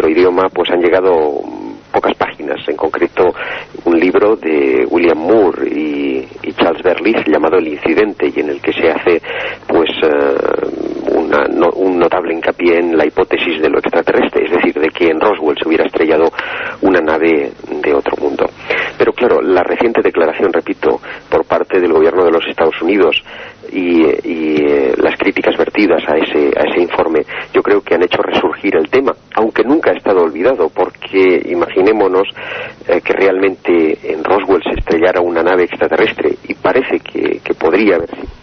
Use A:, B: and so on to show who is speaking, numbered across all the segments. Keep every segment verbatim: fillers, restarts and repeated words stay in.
A: nuestro idioma pues han llegado pocas páginas, en concreto un libro de William Moore y, y Charles Berlitz llamado El Incidente, y en el que se hace pues uh, una, no, un notable hincapié en la hipótesis de lo extraterrestre, es decir, de que en Roswell se hubiera estrellado una nave de otro mundo. Pero claro, la reciente declaración, repito, por parte del gobierno de los Estados Unidos y, y eh, las críticas vertidas a ese, a ese informe, yo creo que han hecho resurgir el tema, aunque nunca ha estado olvidado, porque imaginémonos eh, que realmente en Roswell se estrellara una nave extraterrestre, y parece que, que podría haber sido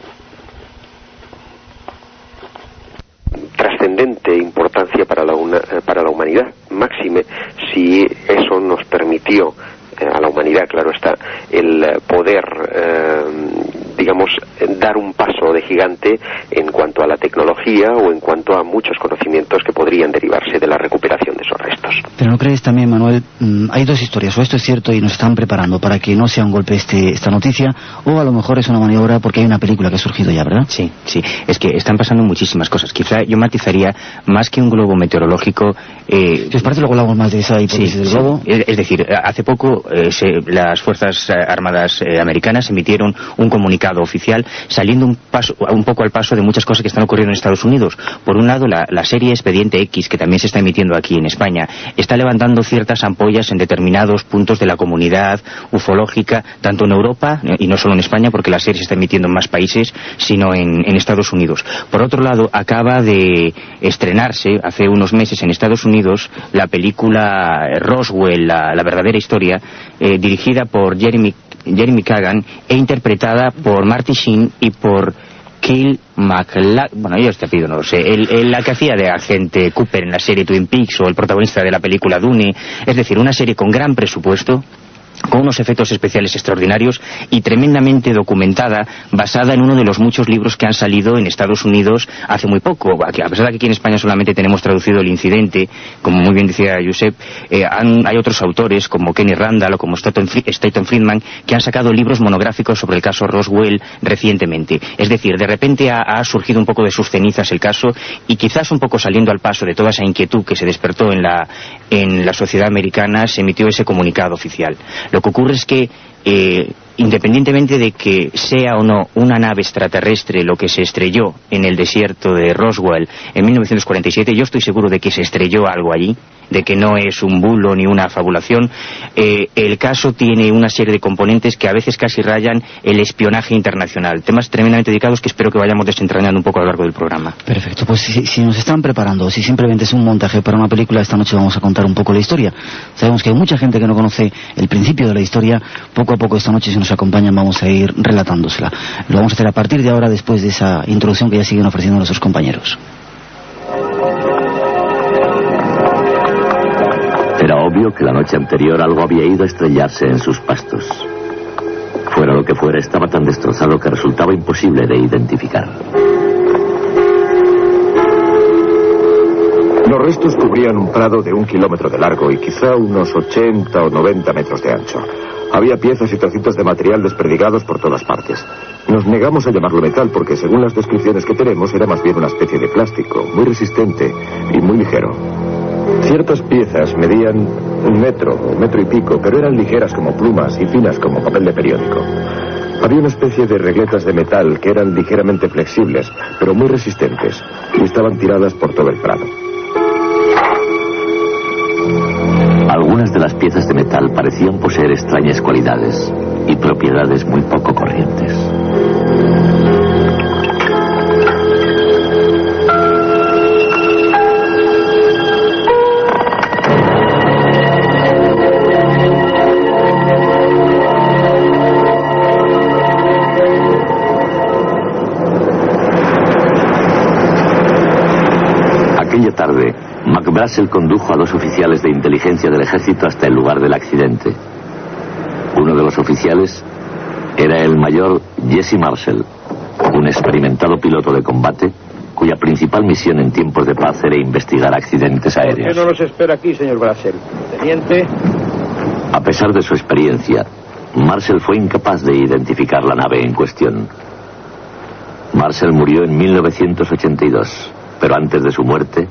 A: trascendente importancia para la, una, para la humanidad, máxime si eso nos permitió a la humanidad, claro está, el poder, eh, digamos, dar un paso de gigante en cuanto a la tecnología o en cuanto a muchos conocimientos que podrían derivarse de la recuperación de esos restos.
B: Pero ¿no crees también, Manuel? Hay dos historias, o esto es cierto y nos están preparando para que no sea un golpe este, esta noticia, o a lo mejor es una maniobra porque hay una película que ha surgido ya, ¿verdad?
C: Sí, sí, es que están pasando muchísimas cosas. Quizá yo matizaría más que un globo meteorológico. Eh,
B: si os parece, luego hablamos más de esa hipótesis sí, del
C: sí.
B: globo.
C: Es, es decir, hace poco eh, se, las Fuerzas Armadas eh, americanas emitieron un comunicado oficial saliendo un, paso, un poco al paso de muchas cosas que están ocurriendo en Estados Unidos. Por un lado, la, la serie Expediente X, que también se está emitiendo aquí en España, está levantando ciertas ampollas en determinados puntos de la comunidad ufológica, tanto en Europa, y no solo en España, porque la serie se está emitiendo en más países, sino en, en Estados Unidos. Por otro lado, acaba de estrenarse hace unos meses en Estados Unidos la película Roswell, la, la verdadera historia, eh, dirigida por Jeremy, Jeremy Kagan e interpretada por Marty Sheen y por Kyle MacLachlan, bueno, yo este pido no lo sé, el, el, la que hacía de agente Cooper en la serie Twin Peaks, o el protagonista de la película Dune, es decir, una serie con gran presupuesto, con unos efectos especiales extraordinarios y tremendamente documentada, basada en uno de los muchos libros que han salido en Estados Unidos hace muy poco. A pesar de que aquí en España solamente tenemos traducido El Incidente, como muy bien decía Josep, eh, han, hay otros autores como Kenny Randall o como Stanton Friedman que han sacado libros monográficos sobre el caso Roswell recientemente. Es decir, de repente ha, ha surgido un poco de sus cenizas el caso, y quizás un poco saliendo al paso de toda esa inquietud que se despertó en la, en la sociedad americana, se emitió ese comunicado oficial. Lo que ocurre es que, eh, independientemente de que sea o no una nave extraterrestre lo que se estrelló en el desierto de Roswell en mil novecientos cuarenta y siete, yo estoy seguro de que se estrelló algo allí, de que no es un bulo ni una fabulación. Eh, el caso tiene una serie de componentes que a veces casi rayan el espionaje internacional, temas tremendamente dedicados que espero que vayamos desentrañando un poco a lo largo del programa.
B: Perfecto, pues si, si nos están preparando, si simplemente es un montaje para una película, esta noche vamos a contar un poco la historia. Sabemos que hay mucha gente que no conoce el principio de la historia, poco a poco esta noche, si nos acompañan, vamos a ir relatándosela. Lo vamos a hacer a partir de ahora, después de esa introducción que ya siguen ofreciendo nuestros compañeros.
D: Era obvio que la noche anterior algo había ido a estrellarse en sus pastos. Fuera lo que fuera, estaba tan destrozado que resultaba imposible de identificar.
E: Los restos cubrían un prado de un kilómetro de largo y quizá unos ochenta o noventa metros de ancho. Había piezas y trocitos de material desperdigados por todas partes. Nos negamos a llamarlo metal porque, según las descripciones que tenemos, era más bien una especie de plástico, muy resistente y muy ligero. Ciertas piezas medían un metro o metro y pico, pero eran ligeras como plumas y finas como papel de periódico. Había una especie de regletas de metal que eran ligeramente flexibles, pero muy resistentes, y estaban tiradas por todo el prado.
D: Algunas de las piezas de metal parecían poseer extrañas cualidades y propiedades muy poco corrientes. Aquella tarde, McBrazel condujo a dos oficiales de inteligencia del ejército hasta el lugar del accidente. Uno de los oficiales era el mayor Jesse Marshall, un experimentado piloto de combate cuya principal misión en tiempos de paz era investigar accidentes aéreos.
F: ¿Por qué no nos espera aquí, señor Brazel? Teniente.
D: A pesar de su experiencia, Marshall fue incapaz de identificar la nave en cuestión. Marshall murió en mil novecientos ochenta y dos, pero antes de su muerte,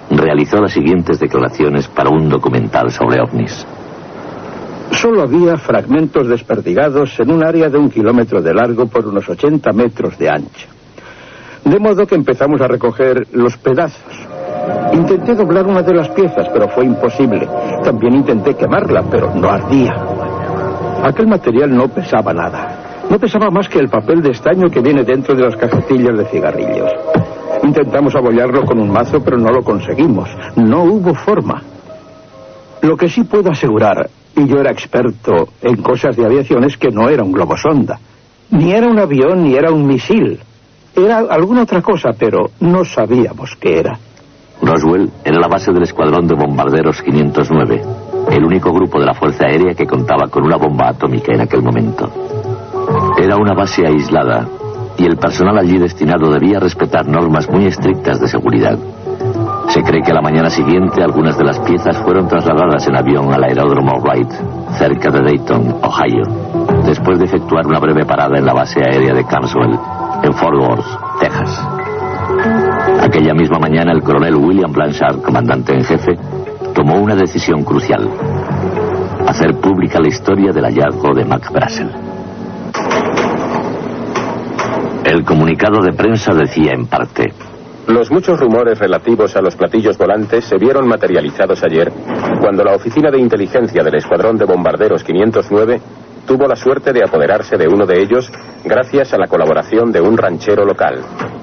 D: realizó las siguientes declaraciones para un documental sobre ovnis.
F: Solo había fragmentos desperdigados en un área de un kilómetro de largo por unos ochenta metros de ancho. De modo que empezamos a recoger los pedazos. Intenté doblar una de las piezas, pero fue imposible. También intenté quemarla, pero no ardía. Aquel material no pesaba nada. No pesaba más que el papel de estaño que viene dentro de las cajetillas de cigarrillos. Intentamos abollarlo con un mazo, pero no lo conseguimos. No hubo forma. Lo que sí puedo asegurar, y yo era experto en cosas de aviación, es que no era un globosonda. Ni era un avión, ni era un misil. Era alguna otra cosa, pero no sabíamos qué era.
D: Roswell era la base del escuadrón de bombarderos quinientos nueve, el único grupo de la Fuerza Aérea que contaba con una bomba atómica en aquel momento. Era una base aislada, y el personal allí destinado debía respetar normas muy estrictas de seguridad. Se cree que a la mañana siguiente algunas de las piezas fueron trasladadas en avión al aeródromo Wright, cerca de Dayton, Ohio, después de efectuar una breve parada en la base aérea de Campbell, en Fort Worth, Texas. Aquella misma mañana el coronel William Blanchard, comandante en jefe, tomó una decisión crucial: hacer pública la historia del hallazgo de McBrazel. El comunicado de prensa decía en parte:
G: los muchos rumores relativos a los platillos volantes se vieron materializados ayer, cuando la Oficina de Inteligencia del Escuadrón de Bombarderos quinientos nueve tuvo la suerte de apoderarse de uno de ellos gracias a la colaboración de un ranchero local.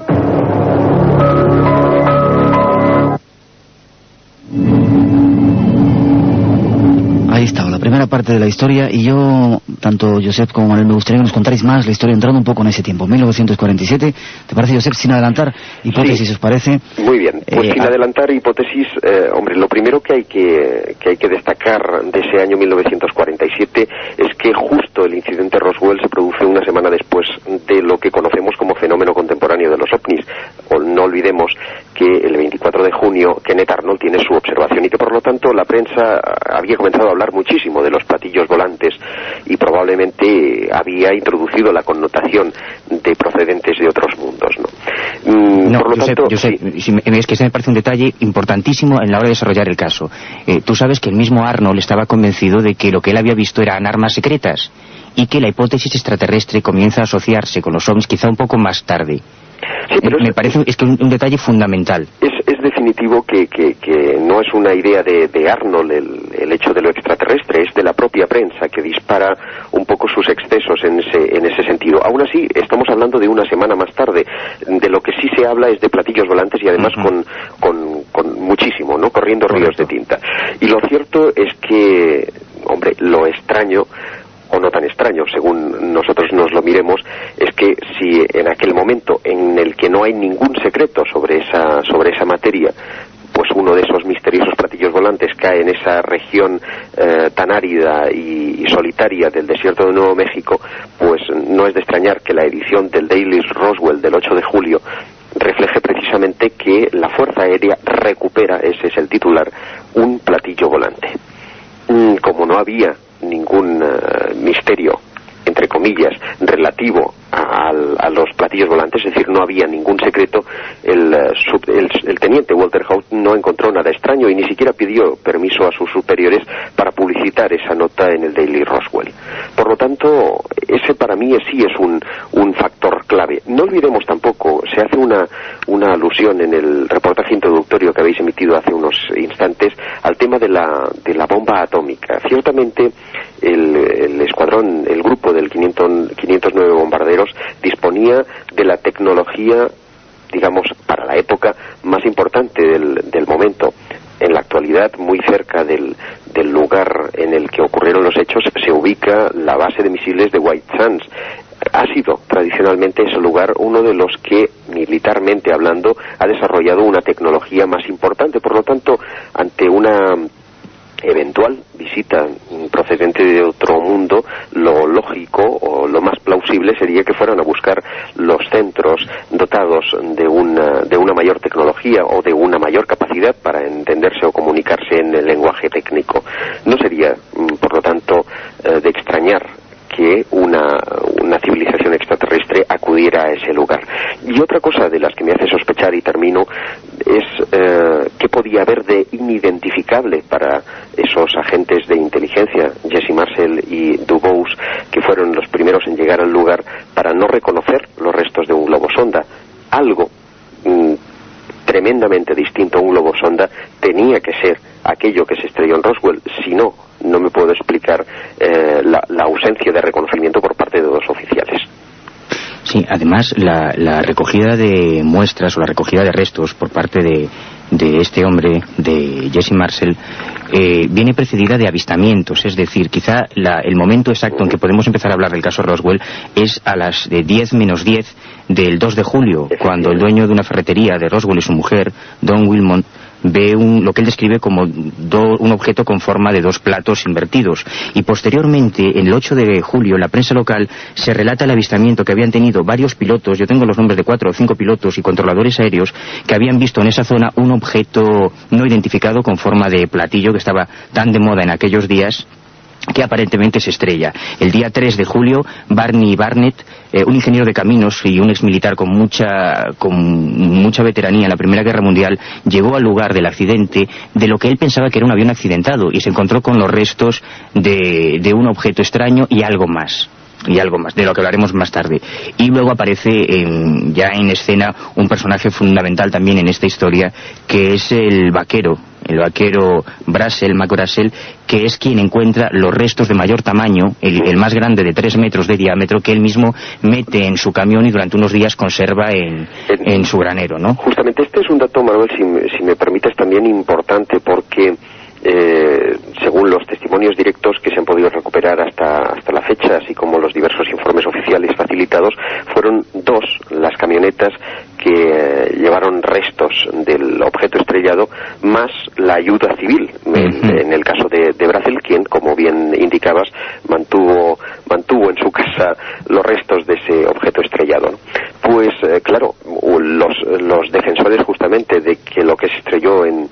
B: Ahí está, la primera parte de la historia, y yo, tanto Josep como Manuel, me gustaría que nos contarais más la historia entrando un poco en ese tiempo, mil novecientos cuarenta y siete. ¿Te parece, Josep, sin adelantar hipótesis, sí, os parece?
A: Muy bien, pues
B: eh,
A: sin adelantar hipótesis, eh, hombre, lo primero que hay que, que hay que destacar de ese año mil novecientos cuarenta y siete es que justo el incidente Roswell se produce una semana después de lo que conocemos como fenómeno contemporáneo de los ovnis. O no olvidemos que el veinticuatro de junio Kenneth Arnold tiene su observación y que por lo tanto la prensa había comenzado a hablar muchísimo de los platillos volantes y probablemente había introducido la connotación de procedentes de otros mundos, ¿no? Mm,
C: no
A: por lo
C: Josep,
A: tanto,
C: Josep,
A: sí.
C: si me, es que ese me parece un detalle importantísimo en la hora de desarrollar el caso. Eh, tú sabes que el mismo Arnold estaba convencido de que lo que él había visto eran armas secretas y que la hipótesis extraterrestre comienza a asociarse con los ovnis quizá un poco más tarde.
A: Sí, pero
C: me
A: es,
C: parece es que un, un detalle fundamental.
A: Es, es definitivo que, que, que no es una idea de, de Arnold el, el hecho de lo extraterrestre, es de la propia prensa que dispara un poco sus excesos en ese, en ese sentido. Aún así, estamos hablando de una semana más tarde. De lo que sí se habla es de platillos volantes y además uh-huh. con, con, con muchísimo, ¿no? Corriendo ríos de tinta. Y lo cierto es que, hombre, lo extraño, o no tan extraño, según nosotros nos lo miremos, es que si en aquel momento en el que no hay ningún secreto sobre esa, sobre esa materia, pues uno de esos misteriosos platillos volantes cae en esa región eh, tan árida y, y solitaria del desierto de Nuevo México, pues no es de extrañar que la edición del Daily Roswell del ocho de julio refleje precisamente que la Fuerza Aérea recupera, ese es el titular, un platillo volante. Mm, como no había ningún uh, misterio, entre comillas, relativo a, a, a los platillos volantes, es decir, no había ningún secreto, el, uh, sub, el, el teniente Walter Haut no encontró nada extraño y ni siquiera pidió permiso a sus superiores para publicitar esa nota en el Daily Roswell. Por lo tanto, ese para mí sí es un, un factor clave. No olvidemos tampoco, se hace una, una alusión en el reportaje introductorio que habéis emitido hace unos instantes al tema de la, de la bomba atómica. Ciertamente, el, el escuadrón, el grupo del quinientos, quinientos nueve bombarderos disponía de la tecnología, digamos, para la época más importante del, del momento. En la actualidad, muy cerca del, del lugar en el que ocurrieron los hechos, se ubica la base de misiles de White Sands. Ha sido tradicionalmente ese lugar uno de los que, militarmente hablando, ha desarrollado una tecnología más importante. Por lo tanto, ante una eventual visita procedente de otro mundo, lo lógico o lo más plausible sería que fueran a buscar los centros dotados de una, de una mayor tecnología o de una mayor capacidad para entenderse o comunicarse en el lenguaje técnico. No sería, por lo tanto, de extrañar que una, una civilización extraterrestre acudiera a ese lugar. Y otra cosa de las que me hace sospechar, y termino, es eh, qué podía inidentificable para esos agentes de inteligencia, Jesse Marcel y Dubose, que fueron los primeros en llegar al lugar para no reconocer los restos de un globo sonda. Algo mmm, tremendamente distinto a un globo sonda tenía que ser aquello que se estrelló en Roswell. Si no, no me puedo explicar eh, la, la ausencia de reconocimiento por parte de dos oficiales.
C: Sí, además la, la recogida de muestras o la recogida de restos por parte de, de este hombre, de Jesse Marcel, eh, viene precedida de avistamientos. Es decir, quizá la, el momento exacto en que podemos empezar a hablar del caso Roswell es a las de diez menos diez del dos de julio, cuando el dueño de una ferretería de Roswell y su mujer, Don Wilmot, ve un, lo que él describe como do, un objeto con forma de dos platos invertidos. Y posteriormente, el ocho de julio, en la prensa local se relata el avistamiento que habían tenido varios pilotos, yo tengo los nombres de cuatro o cinco pilotos y controladores aéreos, que habían visto en esa zona un objeto no identificado con forma de platillo que estaba tan de moda en aquellos días, que aparentemente se estrella. El día tres de julio, Barney Barnett, eh, un ingeniero de caminos y un exmilitar con mucha, con mucha veteranía en la Primera Guerra Mundial, llegó al lugar del accidente de lo que él pensaba que era un avión accidentado y se encontró con los restos de, de un objeto extraño y algo más. y algo más, de lo que hablaremos más tarde. Y luego aparece en, ya en escena un personaje fundamental también en esta historia, que es el vaquero, el vaquero Brassel, Mac Brassel, que es quien encuentra los restos de mayor tamaño, el, el más grande de tres metros de diámetro, que él mismo mete en su camión y durante unos días conserva en, en su granero, ¿no? Justamente este es un dato, Manuel, si, si me permites, también importante, porque Eh, según los testimonios directos que se han podido recuperar hasta, hasta la fecha, así como los diversos informes oficiales facilitados, fueron dos las camionetas que eh, llevaron restos del objeto estrellado, más la ayuda civil, uh-huh. en, en el caso de, de Brassel, quien, como bien indicabas, mantuvo, mantuvo en su casa los restos de ese objeto estrellado, ¿no? Pues eh, claro, los, los defensores justamente de que lo que se estrelló en,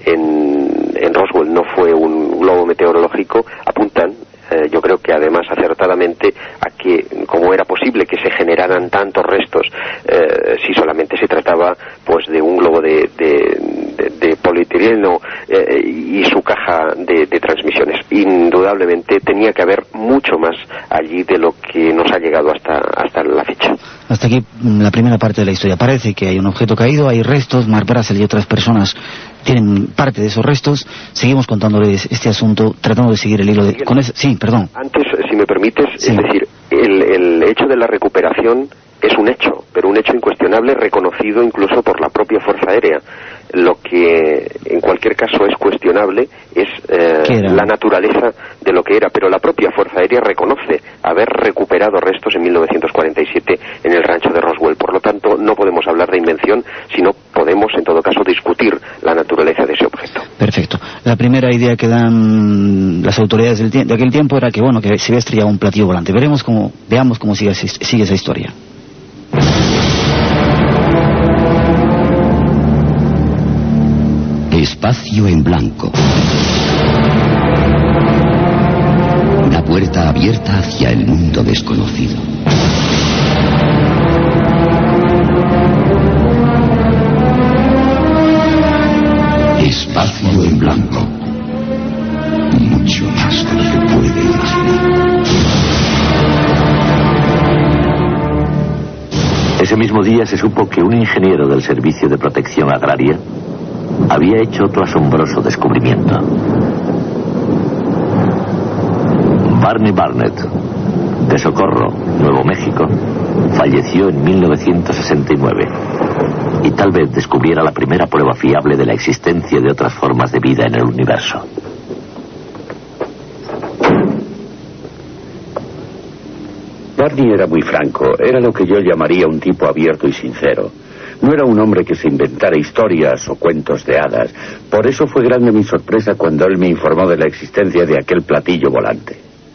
C: en, en Roswell no fue un globo meteorológico, apuntan, eh, yo creo que además acertadamente, a que como era posible que se generaran tantos restos eh, si solamente se trataba pues de un globo de, de, de, de polietileno eh, y su caja de, de transmisiones. Indudablemente tenía que haber mucho más allí de lo que nos ha llegado hasta, hasta la fecha.
B: Hasta aquí la primera parte de la historia. Parece que hay un objeto caído, hay restos, Mark Brassel y otras personas tienen parte de esos restos. Seguimos contándoles este asunto, tratando de seguir el hilo de... Con ese... Sí, perdón.
A: Antes, si me permites, sí. Es decir, el, el hecho de la recuperación es un hecho, pero un hecho incuestionable, reconocido incluso por la propia Fuerza Aérea. Lo que en cualquier caso es cuestionable es eh, la naturaleza de lo que era, pero la propia Fuerza Aérea reconoce haber recuperado restos en mil novecientos cuarenta y siete en el rancho de Roswell. Por lo tanto, no podemos hablar de invención, sino podemos en todo caso discutir la naturaleza de ese objeto.
B: Perfecto. La primera idea que dan las autoridades del de aquel tiempo era que, bueno, que se había estrellado un platillo volante. Veremos cómo, veamos cómo sigue, sigue esa historia.
H: Espacio en blanco. Una puerta abierta hacia el mundo desconocido. Espacio en blanco. Mucho más de lo que puede imaginar.
D: Ese mismo día se supo que un ingeniero del Servicio de Protección Agraria había hecho otro asombroso descubrimiento. Barney Barnett, de Socorro, Nuevo México, falleció en mil novecientos sesenta y nueve y tal vez descubriera la primera prueba fiable de la existencia de otras formas de vida en el universo.
F: Barney era muy franco, era lo que yo llamaría un tipo abierto y sincero. No era un hombre que se inventara historias o cuentos de hadas. Por eso fue grande mi sorpresa cuando él me informó de la existencia de aquel platillo volante.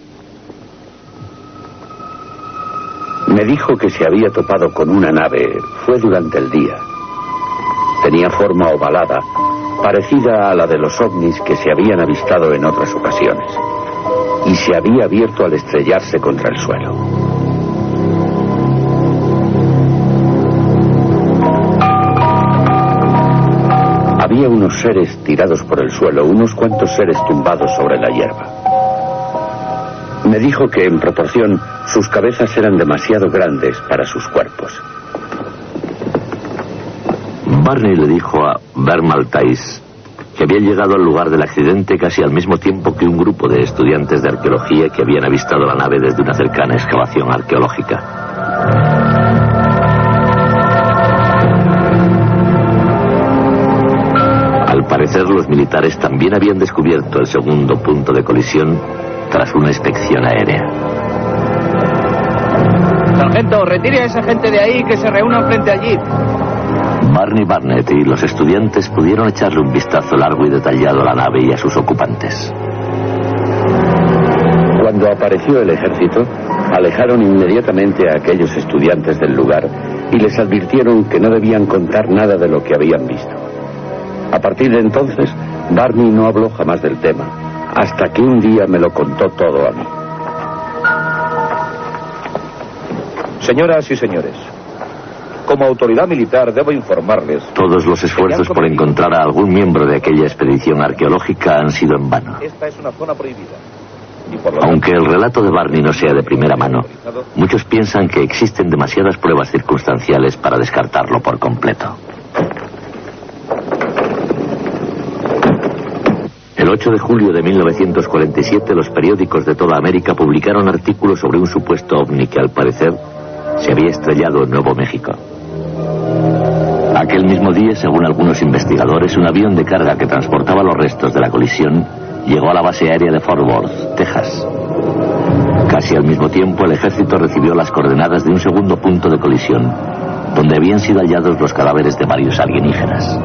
F: Me dijo que se había topado con una nave. Fue durante el día. Tenía forma ovalada, parecida a la de los ovnis que se habían avistado en otras ocasiones. Y se había abierto al estrellarse contra el suelo. había unos seres tirados por el suelo, unos cuantos seres tumbados sobre la hierba. Me dijo que en proporción sus cabezas eran demasiado grandes para sus cuerpos.
D: Barney le dijo a Vermaltais que había llegado al lugar del accidente casi al mismo tiempo que un grupo de estudiantes de arqueología que habían avistado la nave desde una cercana excavación arqueológica. Al parecer, los militares también habían descubierto el segundo punto de colisión tras una inspección aérea.
I: Sargento, retire a esa gente de ahí que se reúnan frente allí.
D: Barney Barnett y los estudiantes pudieron echarle un vistazo largo y detallado a la nave y a sus ocupantes.
F: Cuando apareció el ejército, alejaron inmediatamente a aquellos estudiantes del lugar y les advirtieron que no debían contar nada de lo que habían visto. A partir de entonces, Barney no habló jamás del tema, hasta que un día me lo contó todo a mí.
E: Señoras y señores, como autoridad militar debo informarles...
D: Todos los esfuerzos por encontrar a algún miembro de aquella expedición arqueológica han sido en vano.
E: Esta es una zona prohibida.
D: Aunque el relato de Barney no sea de primera mano, muchos piensan que existen demasiadas pruebas circunstanciales para descartarlo por completo. El ocho de julio de mil novecientos cuarenta y siete, los periódicos de toda América publicaron artículos sobre un supuesto ovni que, al parecer, se había estrellado en Nuevo México. Aquel mismo día, según algunos investigadores, un avión de carga que transportaba los restos de la colisión llegó a la base aérea de Fort Worth, Texas. Casi al mismo tiempo, el ejército recibió las coordenadas de un segundo punto de colisión, donde habían sido hallados los cadáveres de varios alienígenas.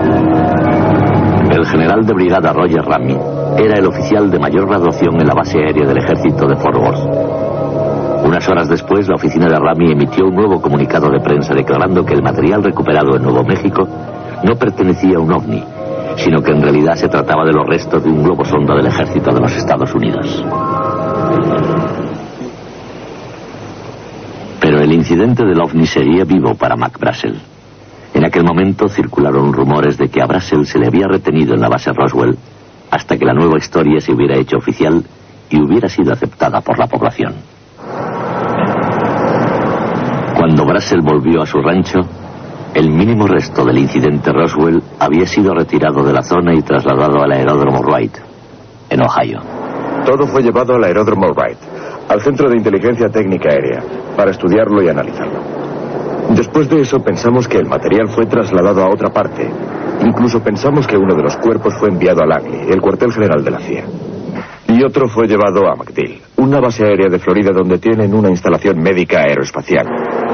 D: El general de brigada Roger Ramey era el oficial de mayor graduación en la base aérea del ejército de Fort Worth. Unas horas después, la oficina de Ramey emitió un nuevo comunicado de prensa declarando que el material recuperado en Nuevo México no pertenecía a un ovni, sino que en realidad se trataba de los restos de un globo sonda del ejército de los Estados Unidos. Pero el incidente del ovni seguía vivo para McBrazel. En aquel momento circularon rumores de que a Brazel se le había retenido en la base Roswell hasta que la nueva historia se hubiera hecho oficial y hubiera sido aceptada por la población. Cuando Brazel volvió a su rancho, el mínimo resto del incidente Roswell había sido retirado de la zona y trasladado al aeródromo Wright, en Ohio.
E: Todo fue llevado al aeródromo Wright, al Centro de Inteligencia Técnica Aérea, para estudiarlo y analizarlo. Después de eso pensamos que el material fue trasladado a otra parte. Incluso pensamos que uno de los cuerpos fue enviado a Langley, el cuartel general de la C I A. Y otro fue llevado a MacDill, una base aérea de Florida donde tienen una instalación médica aeroespacial.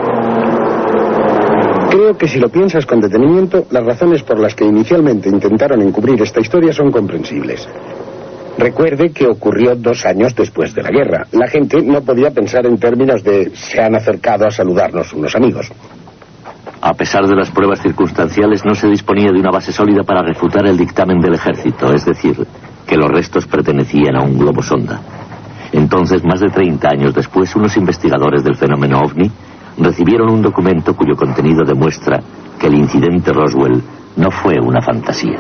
F: Creo que si lo piensas con detenimiento, las razones por las que inicialmente intentaron encubrir esta historia son comprensibles. Recuerde que ocurrió dos años después de la guerra. La gente no podía pensar en términos de se han acercado a saludarnos unos amigos.
D: A pesar de las pruebas circunstanciales, no se disponía de una base sólida para refutar el dictamen del ejército, es decir, que los restos pertenecían a un globo sonda. Entonces, más de treinta años después, unos investigadores del fenómeno ovni recibieron un documento cuyo contenido demuestra que el incidente Roswell no fue una fantasía.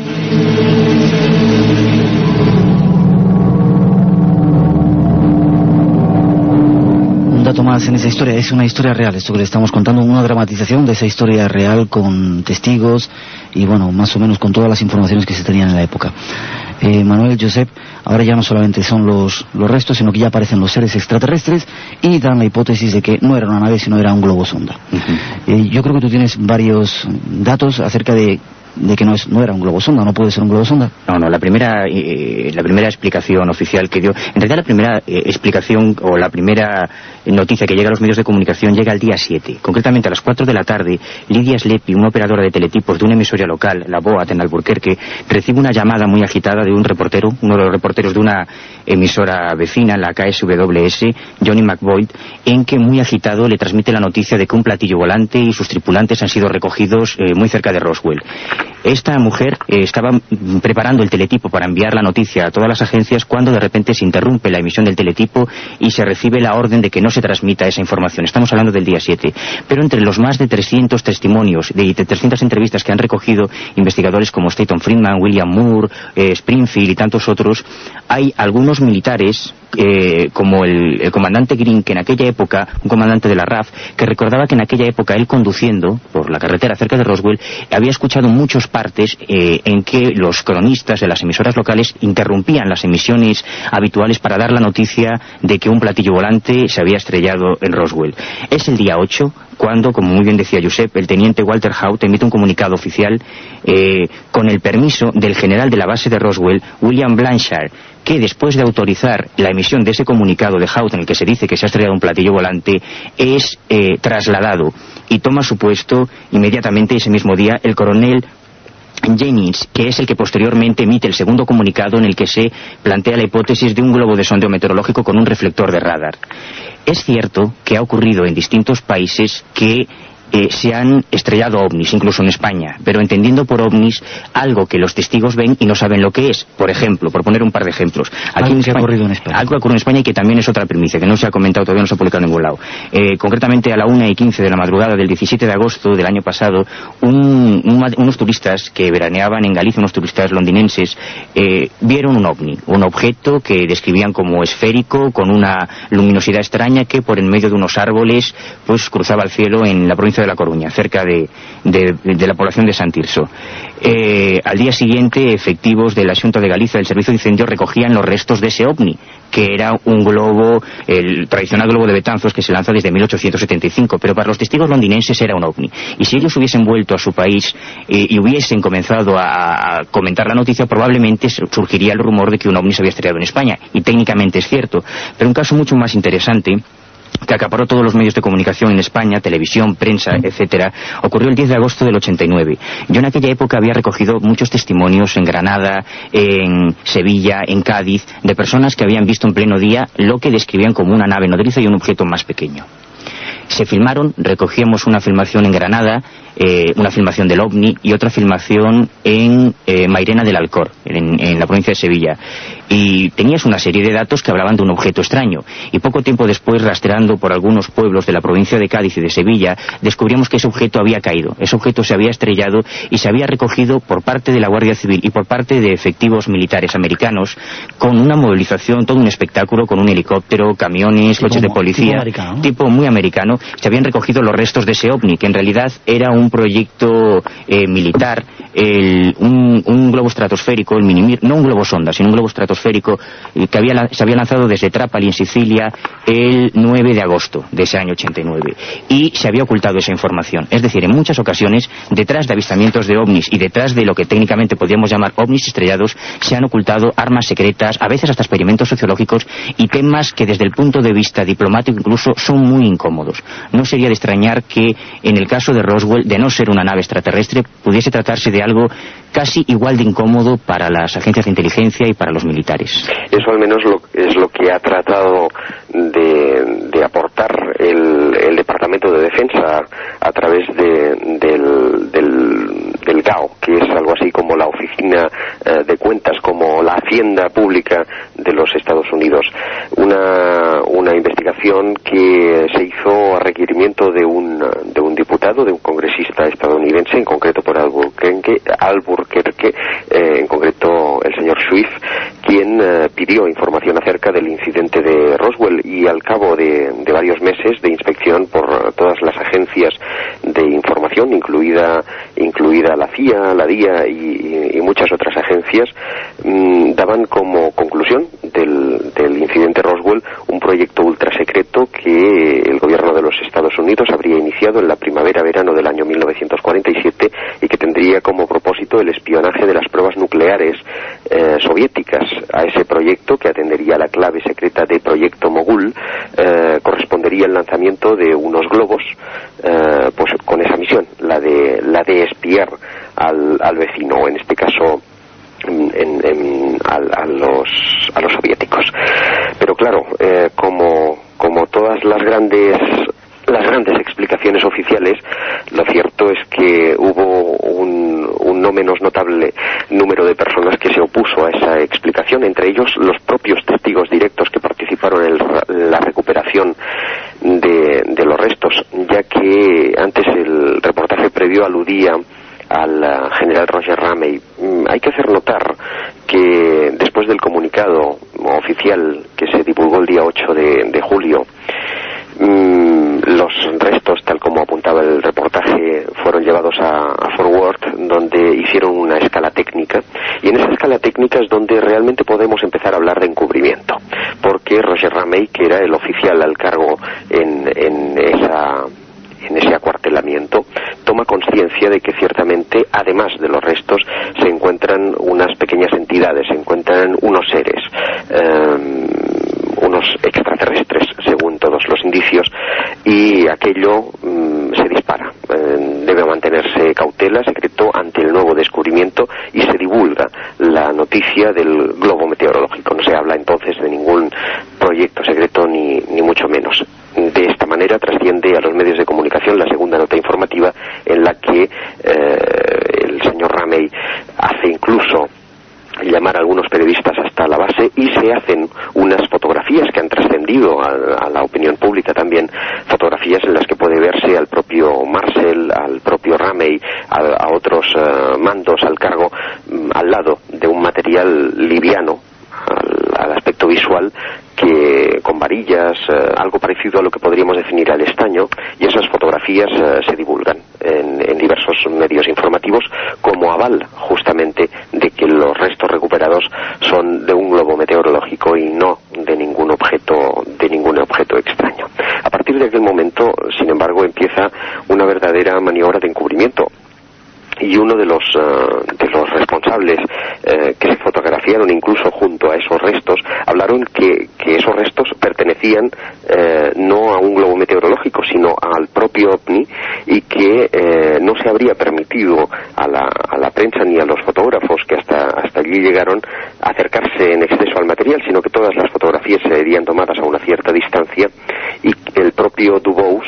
B: Más en esa historia, es una historia real, esto que le estamos contando, una dramatización de esa historia real con testigos y bueno, más o menos con todas las informaciones que se tenían en la época. Eh, Manuel, Josep, ahora ya no solamente son los, los restos, sino que ya aparecen los seres extraterrestres y dan la hipótesis de que no era una nave, sino era un globo sonda. Uh-huh. eh, yo creo que tú tienes varios datos acerca de de que no es no era un globo sonda, no puede ser un globo sonda.
C: No, no, la primera eh, la primera explicación oficial que dio, en realidad la primera eh, explicación o la primera noticia que llega a los medios de comunicación llega al día siete, concretamente a las cuatro de la tarde. Lidia Slepi, una operadora de teletipos de una emisora local, la BOAT en Albuquerque, recibe una llamada muy agitada de un reportero, uno de los reporteros de una emisora vecina, la K S W S, Johnny McBoyd, en que muy agitado le transmite la noticia de que un platillo volante y sus tripulantes han sido recogidos eh, muy cerca de Roswell. Esta mujer eh, estaba preparando el teletipo para enviar la noticia a todas las agencias cuando de repente se interrumpe la emisión del teletipo y se recibe la orden de que no se transmita esa información. Estamos hablando del día siete. Pero entre los más de trescientos testimonios y de trescientas entrevistas que han recogido investigadores como Stanton Friedman, William Moore, eh, Springfield y tantos otros, hay algunos militares eh, como el, el comandante Green, que en aquella época, un comandante de la R A F, que recordaba que en aquella época él conduciendo por la carretera cerca de Roswell había escuchado muchas partes eh, en que los cronistas de las emisoras locales interrumpían las emisiones habituales para dar la noticia de que un platillo volante se había estrellado en Roswell. Es el día ocho cuando, como muy bien decía Josep, el teniente Walter Haut emite un comunicado oficial eh, con el permiso del general de la base de Roswell, William Blanchard, que después de autorizar la emisión de ese comunicado de Haut en el que se dice que se ha estrellado un platillo volante, es eh, trasladado y toma su puesto inmediatamente ese mismo día el coronel Jennings, que es el que posteriormente emite el segundo comunicado en el que se plantea la hipótesis de un globo de sondeo meteorológico con un reflector de radar. Es cierto que ha ocurrido en distintos países que Eh, se han estrellado ovnis, incluso en España, pero entendiendo por ovnis algo que los testigos ven y no saben lo que es. Por ejemplo, por poner un par de ejemplos. Aquí
B: algo
C: en
B: que
C: España,
B: ha ocurrido en España.
C: Algo que ha ocurrido en España y que también es otra primicia, que no se ha comentado todavía, no se ha publicado en ningún lado. Eh, concretamente a la una y quince de la madrugada del diecisiete de agosto del año pasado, un, un, unos turistas que veraneaban en Galicia, unos turistas londinenses, eh, vieron un ovni, un objeto que describían como esférico, con una luminosidad extraña que por en medio de unos árboles pues cruzaba el cielo en la provincia de La Coruña, cerca De, de, de la población de San Tirso. Eh, al día siguiente, efectivos de la Xunta de Galicia del Servicio de Incendios recogían los restos de ese ovni, que era un globo, el tradicional globo de Betanzos que se lanza desde mil ochocientos setenta y cinco, pero para los testigos londinenses era un ovni. Y si ellos hubiesen vuelto a su país eh, y hubiesen comenzado a, a comentar la noticia, probablemente surgiría el rumor de que un ovni se había estrellado en España, y técnicamente es cierto. Pero un caso mucho más interesante, que acaparó todos los medios de comunicación en España, televisión, prensa, etcétera, ocurrió el diez de agosto del ochenta y nueve. Yo en aquella época había recogido muchos testimonios en Granada, en Sevilla, en Cádiz, de personas que habían visto en pleno día lo que describían como una nave nodriza y un objeto más pequeño. Se filmaron, recogíamos una filmación en Granada, eh, una filmación del OVNI y otra filmación en eh, Mairena del Alcor, en, en la provincia de Sevilla. Y tenías una serie de datos que hablaban de un objeto extraño. Y poco tiempo después, rastreando por algunos pueblos de la provincia de Cádiz y de Sevilla, descubrimos que ese objeto había caído. Ese objeto se había estrellado y se había recogido por parte de la Guardia Civil y por parte de efectivos militares americanos, con una movilización, todo un espectáculo, con un helicóptero, camiones,
B: tipo,
C: coches de policía,
B: tipo,
C: tipo muy americano. Se habían recogido los restos de ese ovni, que en realidad era un proyecto eh, militar, el, un, un globo estratosférico, el Minimir, no un globo sonda, sino un globo estratosférico eh, que había, se había lanzado desde Trapani, en Sicilia, el nueve de agosto de ese año ochenta y nueve. Y se había ocultado esa información. Es decir, en muchas ocasiones, detrás de avistamientos de ovnis y detrás de lo que técnicamente podríamos llamar ovnis estrellados, se han ocultado armas secretas, a veces hasta experimentos sociológicos y temas que desde el punto de vista diplomático incluso son muy incómodos. No sería de extrañar que en el caso de Roswell, de no ser una nave extraterrestre, pudiese tratarse de algo casi igual de incómodo para las agencias de inteligencia y para los militares.
A: Eso al menos lo, es lo que ha tratado de, de aportar el, el Departamento de Defensa a través de, del, del, del G A O, que es algo así como la Oficina eh, de Cuentas, como la Hacienda Pública de los Estados Unidos. Una, una investigación que se hizo a requerimiento de un, de un diputado, de un congresista estadounidense, en concreto por Albuquerque, Albuquerque eh, en concreto el señor Swift, quien eh, pidió información acerca del incidente de Roswell, y al cabo de, de varios meses de inspección por todas las agencias de información, incluida incluida la C I A, la D I A y, y muchas otras agencias, mmm, daban como conclusión del, del incidente Roswell un proyecto ultrasecreto que el gobierno de los Estados Unidos habría iniciado en la primavera-verano del año mil novecientos cuarenta y siete y que tendría como propósito el espionaje de las pruebas nucleares eh, soviéticas. A ese proyecto, que atendería la clave secreta de Proyecto Mogul, eh, correspondería el lanzamiento de unos globos eh, pues con esa misión, la de la de espiar al, al vecino, en este caso en, en, a, a los a los soviéticos. Pero claro, eh, como como todas las grandes las grandes explicaciones oficiales, lo cierto es que hubo un, un no menos notable número de personas que se opuso a esa explicación, entre ellos los propios testigos directos que participaron en la recuperación de, de los restos, ya que antes el reportaje previo aludía al general Roger Ramey. Hay que hacer notar que después del comunicado oficial que se divulgó el día ocho de, de julio, mmm, los restos, tal como apuntaba el reportaje, fueron llevados a, a Fort Worth, donde hicieron una escala técnica, y en esa escala técnica es donde realmente podemos empezar a hablar de encubrimiento, porque Roger Ramey, que era el oficial al cargo en, en esa en ese acuartelamiento, toma conciencia de que ciertamente, además de los restos, se encuentran unas pequeñas entidades, se encuentran unos seres, eh, unos extraterrestres, según todos los indicios, y aquello mm, se dispara. Eh, debe mantenerse cautela, secreto ante el nuevo descubrimiento, y se divulga la noticia del globo meteorológico. No se habla entonces de ningún proyecto secreto, ni, ni mucho menos. De esta manera trasciende a los medios de comunicación la segunda nota informativa, en la que eh, el señor Ramey hace incluso llamar a algunos periodistas hasta la base, y se hacen unas fotografías que han trascendido a, a la opinión pública también, fotografías en las que puede verse al propio Marshall, al propio Ramey, a, a otros uh, mandos al cargo, um, al lado de un material liviano al, al aspecto visual, que con varillas, eh, algo parecido a lo que podríamos definir al estaño, y esas fotografías eh, se divulgan en, en diversos medios informativos como aval justamente de que los restos recuperados son de un globo meteorológico y no de ningún objeto de ningún objeto extraño. A partir de aquel momento, sin embargo, empieza una verdadera maniobra de encubrimiento. Y uno de los uh, de los responsables uh, que se fotografiaron incluso junto a esos restos hablaron que, que esos restos pertenecían uh, no a un globo meteorológico, sino al propio OVNI, y que uh, no se habría permitido a la, a la prensa ni a los fotógrafos que hasta, hasta allí llegaron acercarse en exceso al material, sino que todas las fotografías serían tomadas a una cierta distancia, y el propio Dubose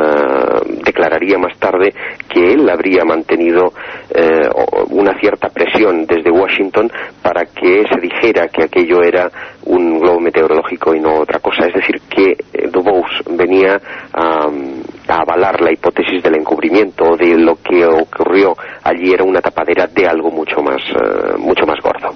A: uh, declararía más tarde que él habría mantenido Eh, una cierta presión desde Washington para que se dijera que aquello era un globo meteorológico y no otra cosa. Es decir, que eh, Dubose venía a, a avalar la hipótesis del encubrimiento, de lo que ocurrió allí era una tapadera de algo mucho más, eh, mucho más gordo.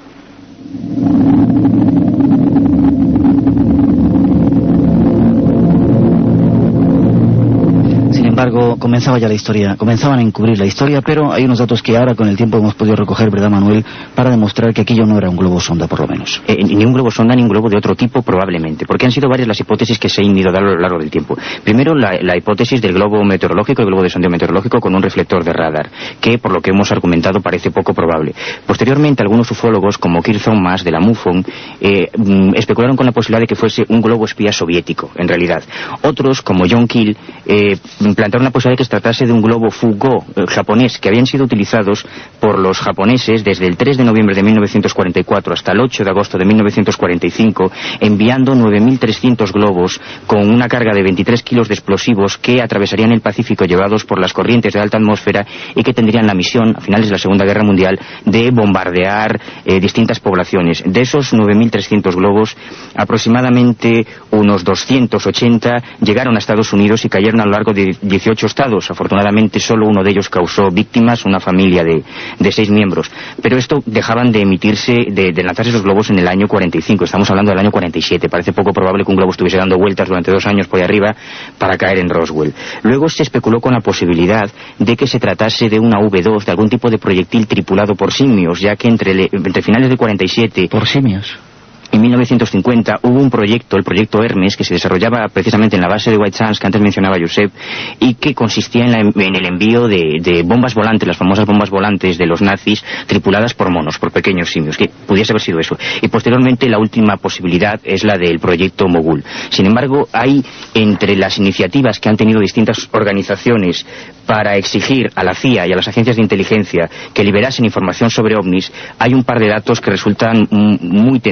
B: Sin embargo, comenzaba ya la historia, comenzaban a encubrir la historia, pero hay unos datos que ahora con el tiempo hemos podido recoger, ¿verdad, Manuel?, para demostrar que aquello no era un globo sonda, por lo menos.
C: Eh, ni un globo sonda, ni un globo de otro tipo, probablemente, porque han sido varias las hipótesis que se han ido a dar a lo largo del tiempo. Primero, la, la hipótesis del globo meteorológico, el globo de sondeo meteorológico con un reflector de radar, que, por lo que hemos argumentado, parece poco probable. Posteriormente, algunos ufólogos, como Kirk Thomas, de la MUFON, eh, especularon con la posibilidad de que fuese un globo espía soviético, en realidad. Otros, como John Keel, eh, plantearon la posibilidad de que se tratase de un globo Fugó eh, japonés, que habían sido utilizados por los japoneses desde el tres de noviembre de mil novecientos cuarenta y cuatro hasta el ocho de agosto de mil novecientos cuarenta y cinco, enviando nueve mil trescientos globos con una carga de veintitrés kilos de explosivos que atravesarían el Pacífico llevados por las corrientes de alta atmósfera, y que tendrían la misión, a finales de la Segunda Guerra Mundial, de bombardear eh, distintas poblaciones. De esos nueve mil trescientos globos, aproximadamente unos doscientos ochenta llegaron a Estados Unidos y cayeron a lo largo de dieciocho estados. Afortunadamente solo uno de ellos causó víctimas, una familia de, de seis miembros. Pero esto dejaban de emitirse, de, de lanzarse esos globos en el año cuarenta y cinco. Estamos hablando del año cuarenta y siete. Parece poco probable que un globo estuviese dando vueltas durante dos años por ahí arriba para caer en Roswell. Luego se especuló con la posibilidad de que se tratase de una V dos, de algún tipo de proyectil tripulado por simios, ya que entre, le, entre finales del cuarenta y siete...
B: ¿Por simios?
C: En mil novecientos cincuenta hubo un proyecto, el proyecto Hermes, que se desarrollaba precisamente en la base de White Sands, que antes mencionaba Josep, y que consistía en, la, en el envío de, de bombas volantes, las famosas bombas volantes de los nazis, tripuladas por monos, por pequeños simios, que pudiese haber sido eso. Y posteriormente la última posibilidad es la del proyecto Mogul. Sin embargo, hay entre las iniciativas que han tenido distintas organizaciones para exigir a la C I A y a las agencias de inteligencia que liberasen información sobre ovnis, hay un par de datos que resultan muy tentadores.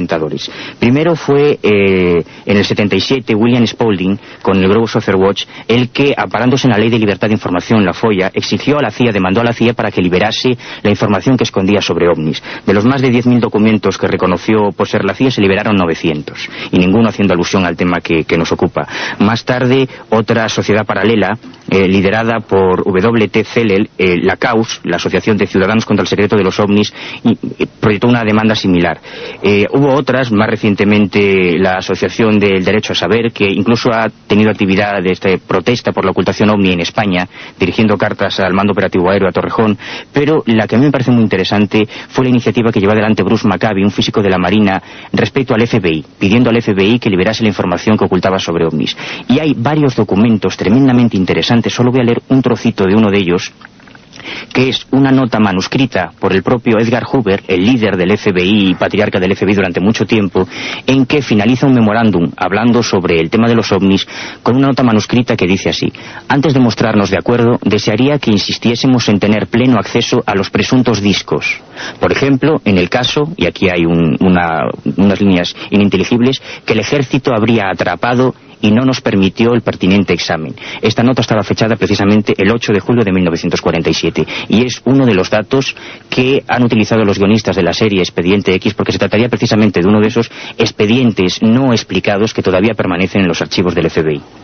C: Primero fue eh, en el setenta y siete William Spaulding, con el Globus of Watch, el que, amparándose en la Ley de Libertad de Información, la FOIA, exigió a la C I A, demandó a la C I A para que liberase la información que escondía sobre ovnis. De los más de diez mil documentos que reconoció poseer la C I A, se liberaron novecientos, y ninguno haciendo alusión al tema que, que nos ocupa. Más tarde, otra sociedad paralela, eh, liderada por W T Zellel, eh, la C A U S, la Asociación de Ciudadanos contra el Secreto de los OVNIs, y, y proyectó una demanda similar. Eh, hubo otras, más recientemente la Asociación del Derecho a Saber, que incluso ha tenido actividad de este, protesta por la ocultación OVNI en España, dirigiendo cartas al Mando Operativo Aéreo a Torrejón, pero la que a mí me parece muy interesante fue la iniciativa que llevó adelante Bruce Maccabi, un físico de la Marina, respecto al F B I, pidiendo al F B I que liberase la información que ocultaba sobre ovnis. Y hay varios documentos tremendamente interesantes, solo voy a leer un trocito de uno de ellos, que es una nota manuscrita por el propio Edgar Hoover, el líder del F B I y patriarca del F B I durante mucho tiempo, en que finaliza un memorándum hablando sobre el tema de los ovnis con una nota manuscrita que dice así: antes de mostrarnos de acuerdo, desearía que insistiésemos en tener pleno acceso a los presuntos discos. Por ejemplo, en el caso, y aquí hay un, una, unas líneas ininteligibles, que el ejército habría atrapado y no nos permitió el pertinente examen. Esta nota estaba fechada precisamente el ocho de julio de mil novecientos cuarenta y siete, y es uno de los datos que han utilizado los guionistas de la serie Expediente X, porque se trataría precisamente de uno de esos expedientes no explicados que todavía permanecen en los archivos del F B I.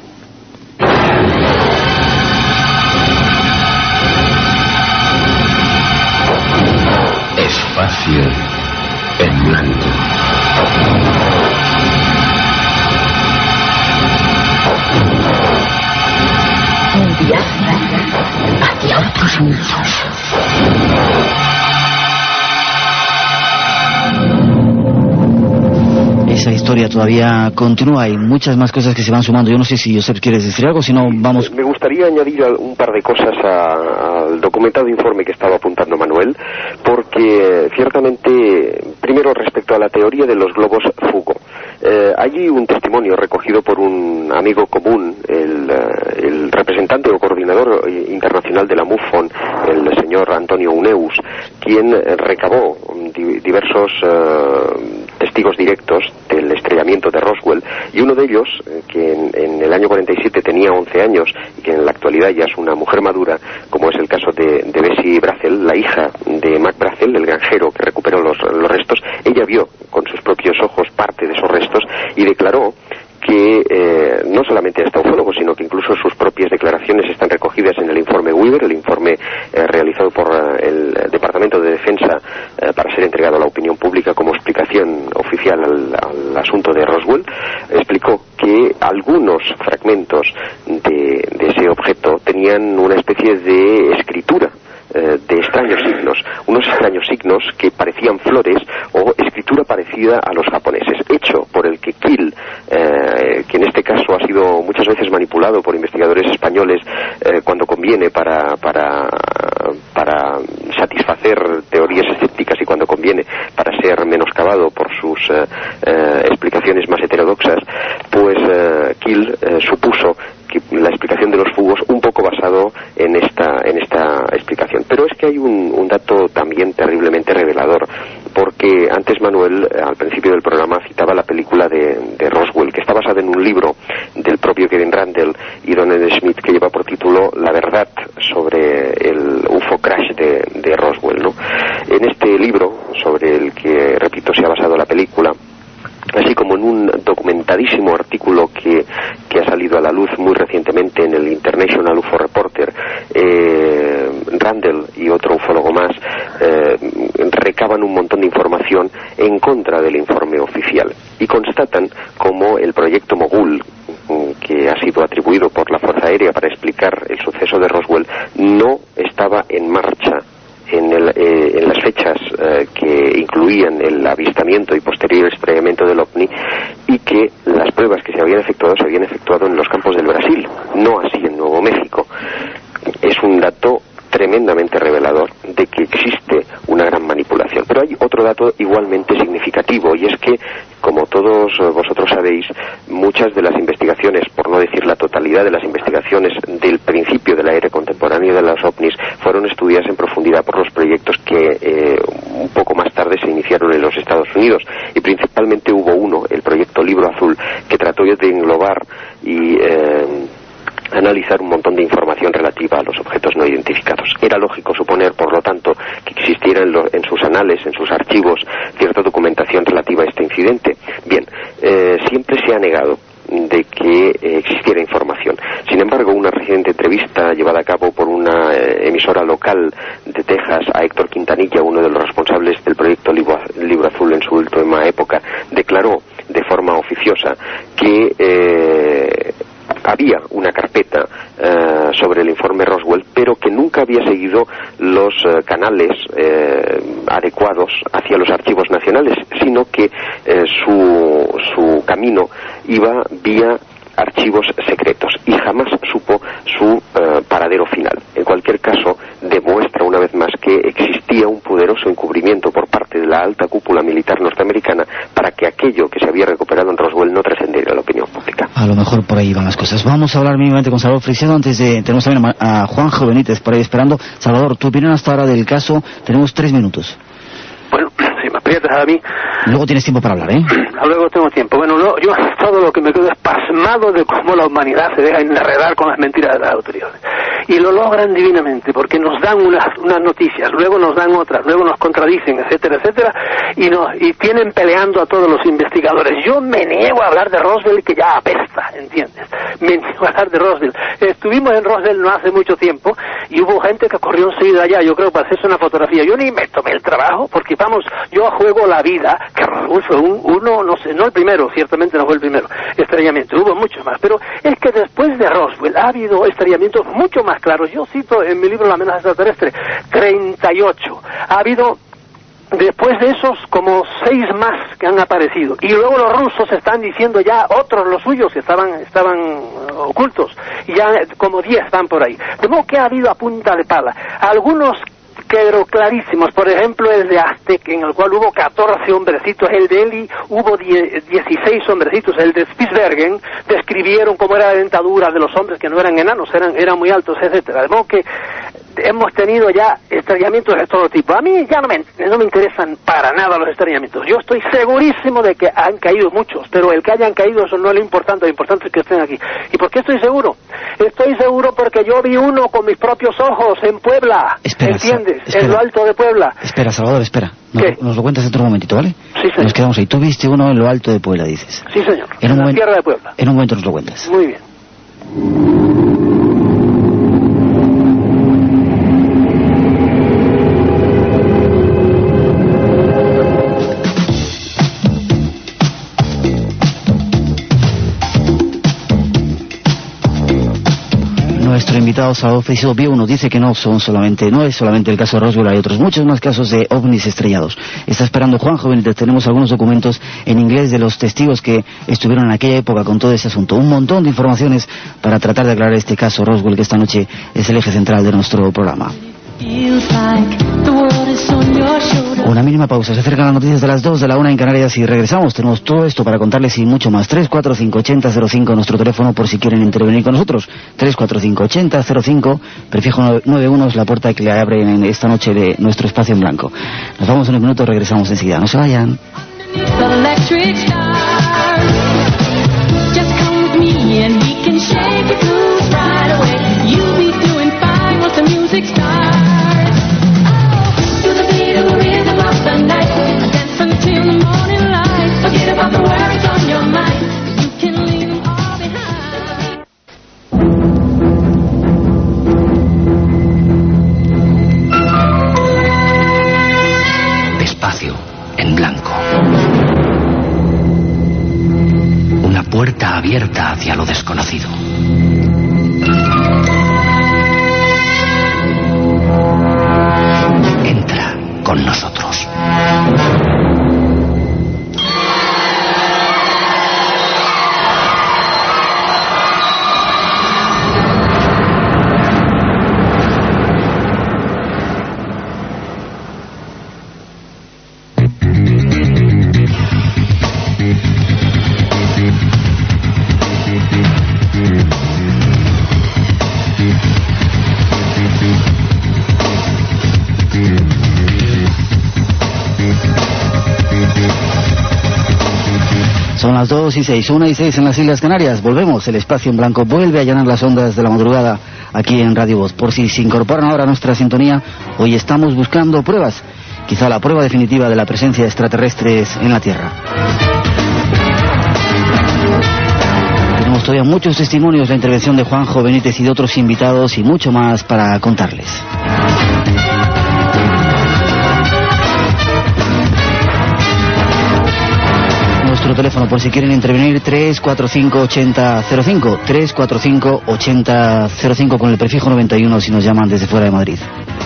H: Espacio en blanco.
J: Un viaje hacia otros mundos.
B: Esa historia todavía continúa, hay muchas más cosas que se van sumando. Yo no sé si Josep quieres decir algo, si no vamos...
A: Me gustaría añadir un par de cosas a, al documentado informe que estaba apuntando Manuel, porque ciertamente, primero respecto a la teoría de los globos Fugo, eh, hay un testimonio recogido por un amigo común, el, el representante o coordinador internacional de la MUFON, el señor Antonio Uneus, quien recabó diversos uh, testigos directos del estrellamiento de Roswell, y uno de ellos, que en, en el año cuarenta y siete tenía once años y que en la actualidad ya es una mujer madura, como es el caso de, de Bessie Brazel, la hija de Mac Brazel, el granjero que recuperó los, los restos. Ella vio con sus propios ojos parte de esos restos y declaró que eh, no solamente está ufólogo, sino que incluso sus propias declaraciones están recogidas en el informe Weaver, el informe eh, realizado por eh, el Departamento de Defensa eh, para ser entregado a la opinión pública como explicación oficial al, al asunto de Roswell. Explicó que algunos fragmentos de, de ese objeto tenían una especie de escritura de extraños signos, unos extraños signos que parecían flores o escritura parecida a los japoneses, hecho por el que Keel, eh, que en este caso ha sido muchas veces manipulado por investigadores españoles eh, cuando conviene para, para, para satisfacer teorías escépticas y cuando conviene para ser menoscabado por sus eh, eh, explicaciones más heterodoxas, pues eh, Keel eh, supuso que la explicación de los fugos un poco basado en esta en esta explicación. Pero es que hay un, un dato también terriblemente revelador, porque antes Manuel, al principio del programa, citaba la película de, de Roswell, que está basada en un libro del propio Kevin Randle y Donald Smith, que lleva por título La verdad sobre el U F O crash de, de Roswell, ¿no? En este libro, sobre el que, repito, se ha basado la película, así como en un documentadísimo artículo que, que ha salido a la luz muy recientemente en el International U F O Reporter, eh, Randall y otro ufólogo más eh, recaban un montón de información en contra del informe oficial y constatan como el proyecto Mogul, que ha sido atribuido por la Fuerza Aérea para explicar el suceso de Roswell, no estaba en marcha en, el, eh, en las fechas eh, que incluían el avistamiento y posterior estrellamiento del OVNI, y que las pruebas que se habían efectuado se habían efectuado en los campos del Brasil, no así en Nuevo México. Es un dato tremendamente revelador de que existe una gran manipulación. Pero hay otro otro dato igualmente significativo, y es que, como todos vosotros sabéis, muchas de las investigaciones, por no decir la totalidad de las investigaciones del principio de la era contemporánea de los ovnis, fueron estudiadas en profundidad por los proyectos que eh, un poco más tarde se iniciaron en los Estados Unidos, y principalmente hubo uno, el proyecto Libro Azul, que trató de englobar y eh, analizar un montón de información relativa a los objetos no identificados. Era lógico suponer, por lo tanto, que existiera en, lo, en sus anales, en sus archivos, cierta documentación relativa a este incidente. Bien, eh, siempre se ha negado de que eh, existiera información. Sin embargo, una reciente entrevista llevada a cabo por una eh, emisora local de Texas a Héctor Quintanilla, uno de los responsables del proyecto Libro, Libro Azul en su última época, declaró de forma oficiosa que eh, había una carpeta uh, sobre el informe Roswell, pero que nunca había seguido los uh, canales uh, adecuados hacia los archivos nacionales, sino que uh, su, su camino iba vía archivos secretos y jamás supo su uh, paradero final. En cualquier caso, demuestra una vez más que existía un poderoso encubrimiento por parte de la alta cúpula militar norteamericana para que aquello que se había recuperado en Roswell no trascendiera a la opinión pública.
B: A lo mejor por ahí van las cosas. Vamos a hablar mínimamente con Salvador Freixedo. Antes de... Tenemos también a Juanjo Benítez por ahí esperando. Salvador, tu opinión hasta ahora del caso. Tenemos tres minutos.
K: Bueno, si me aprietas a mí...
B: Luego tienes tiempo para hablar, ¿eh?
K: Luego tengo tiempo. Bueno, no, yo todo lo que me quedo es pasmado de cómo la humanidad se deja enredar con las mentiras de las autoridades. Y lo logran divinamente, porque nos dan unas, unas noticias, luego nos dan otras, luego nos contradicen, etcétera, etcétera, y, nos, y tienen peleando a todos los investigadores. Yo me niego a hablar de Roswell, que ya apesta, ¿entiendes? Me niego a hablar de Roswell. Estuvimos en Roswell no hace mucho tiempo, y hubo gente que corrió enseguida allá, yo creo, para hacerse una fotografía. Yo ni me tomé el trabajo, porque vamos, yo juego la vida, que Roswell fue un, uno, no sé, no el primero, ciertamente no fue el primero, estrellamiento, hubo muchos más, pero es que después de Roswell ha habido estrellamientos mucho más claros. Yo cito en mi libro La amenaza extraterrestre, treinta y ocho. Ha habido después de esos como seis más que han aparecido, y luego los rusos están diciendo ya otros los suyos que estaban estaban ocultos, y ya como diez están por ahí. De modo que ha habido a punta de pala algunos quedó clarísimos, por ejemplo el de Aztec, en el cual hubo catorce hombrecitos, el de Eli hubo dieciséis hombrecitos, el de Spitsbergen describieron cómo era la dentadura de los hombres, que no eran enanos, eran, eran muy altos, etcétera. De modo que hemos tenido ya estrellamientos de todo tipo. A mí ya no me, no me interesan para nada los estrellamientos. Yo estoy segurísimo de que han caído muchos, pero el que hayan caído eso no es lo importante, lo importante es que estén aquí. ¿Y por qué estoy seguro? Estoy seguro porque yo vi uno con mis propios ojos en Puebla,
B: espera,
K: ¿entiendes?
B: Espera.
K: En lo alto de Puebla.
B: Espera, Salvador, espera. Nos,
K: ¿Qué?
B: Nos lo cuentas dentro de un momentito, ¿vale?
K: Sí, señor.
B: Nos quedamos ahí. Tú viste uno en lo alto de Puebla, dices.
K: Sí, señor.
B: En,
K: en
B: un
K: la
B: momen...
K: tierra de Puebla.
B: En un momento nos lo cuentas.
K: Muy bien.
B: Nuestro invitado Salvador Freixedo vio uno, dice que no son solamente, no es solamente el caso de Roswell, hay otros muchos más casos de ovnis estrellados. Está esperando Juanjo Benítez, tenemos algunos documentos en inglés de los testigos que estuvieron en aquella época con todo ese asunto. Un montón de informaciones para tratar de aclarar este caso Roswell, que esta noche es el eje central de nuestro programa. Una mínima pausa, se acercan las noticias de las dos de la una en Canarias y regresamos. Tenemos todo esto para contarles y mucho más. tres cuatro cinco ochenta cero cinco, nuestro teléfono por si quieren intervenir con nosotros. tres cuatro cinco ochenta cero cinco, prefijo nueve uno es la puerta que le abren en esta noche de nuestro espacio en blanco. Nos vamos en un minuto, regresamos enseguida. No se vayan.
H: Despacio, en blanco. Una puerta abierta hacia lo desconocido. Entra con nosotros.
B: las dos y seis, una y seis en las Islas Canarias. Volvemos, el espacio en blanco vuelve a llenar las ondas de la madrugada aquí en Radio Voz. Por si se incorporan ahora a nuestra sintonía, hoy estamos buscando pruebas, quizá la prueba definitiva de la presencia de extraterrestres en la Tierra. Tenemos todavía muchos testimonios, la intervención de Juanjo Benítez y de otros invitados y mucho más para contarles. Nuestro teléfono, por si quieren intervenir, tres cuatro cinco ochenta cero cinco, tres cuatro cinco ochenta cero cinco con el prefijo noventa y uno si nos llaman desde fuera de Madrid.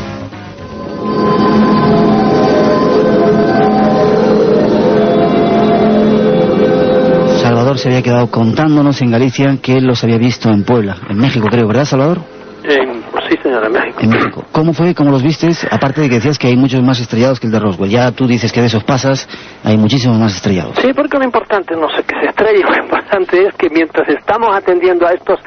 B: Salvador se había quedado contándonos en Galicia que él los había visto en Puebla, en México creo, ¿verdad, Salvador?
K: En, sí, señor, en México.
B: En México. ¿Cómo fue? ¿Cómo los vistes? Aparte de que decías que hay muchos más estrellados que el de Roswell. Ya tú dices que de esos pasas, hay muchísimos más estrellados.
K: Sí, porque lo importante no sé que se estrelle, lo importante es que mientras estamos atendiendo a estos...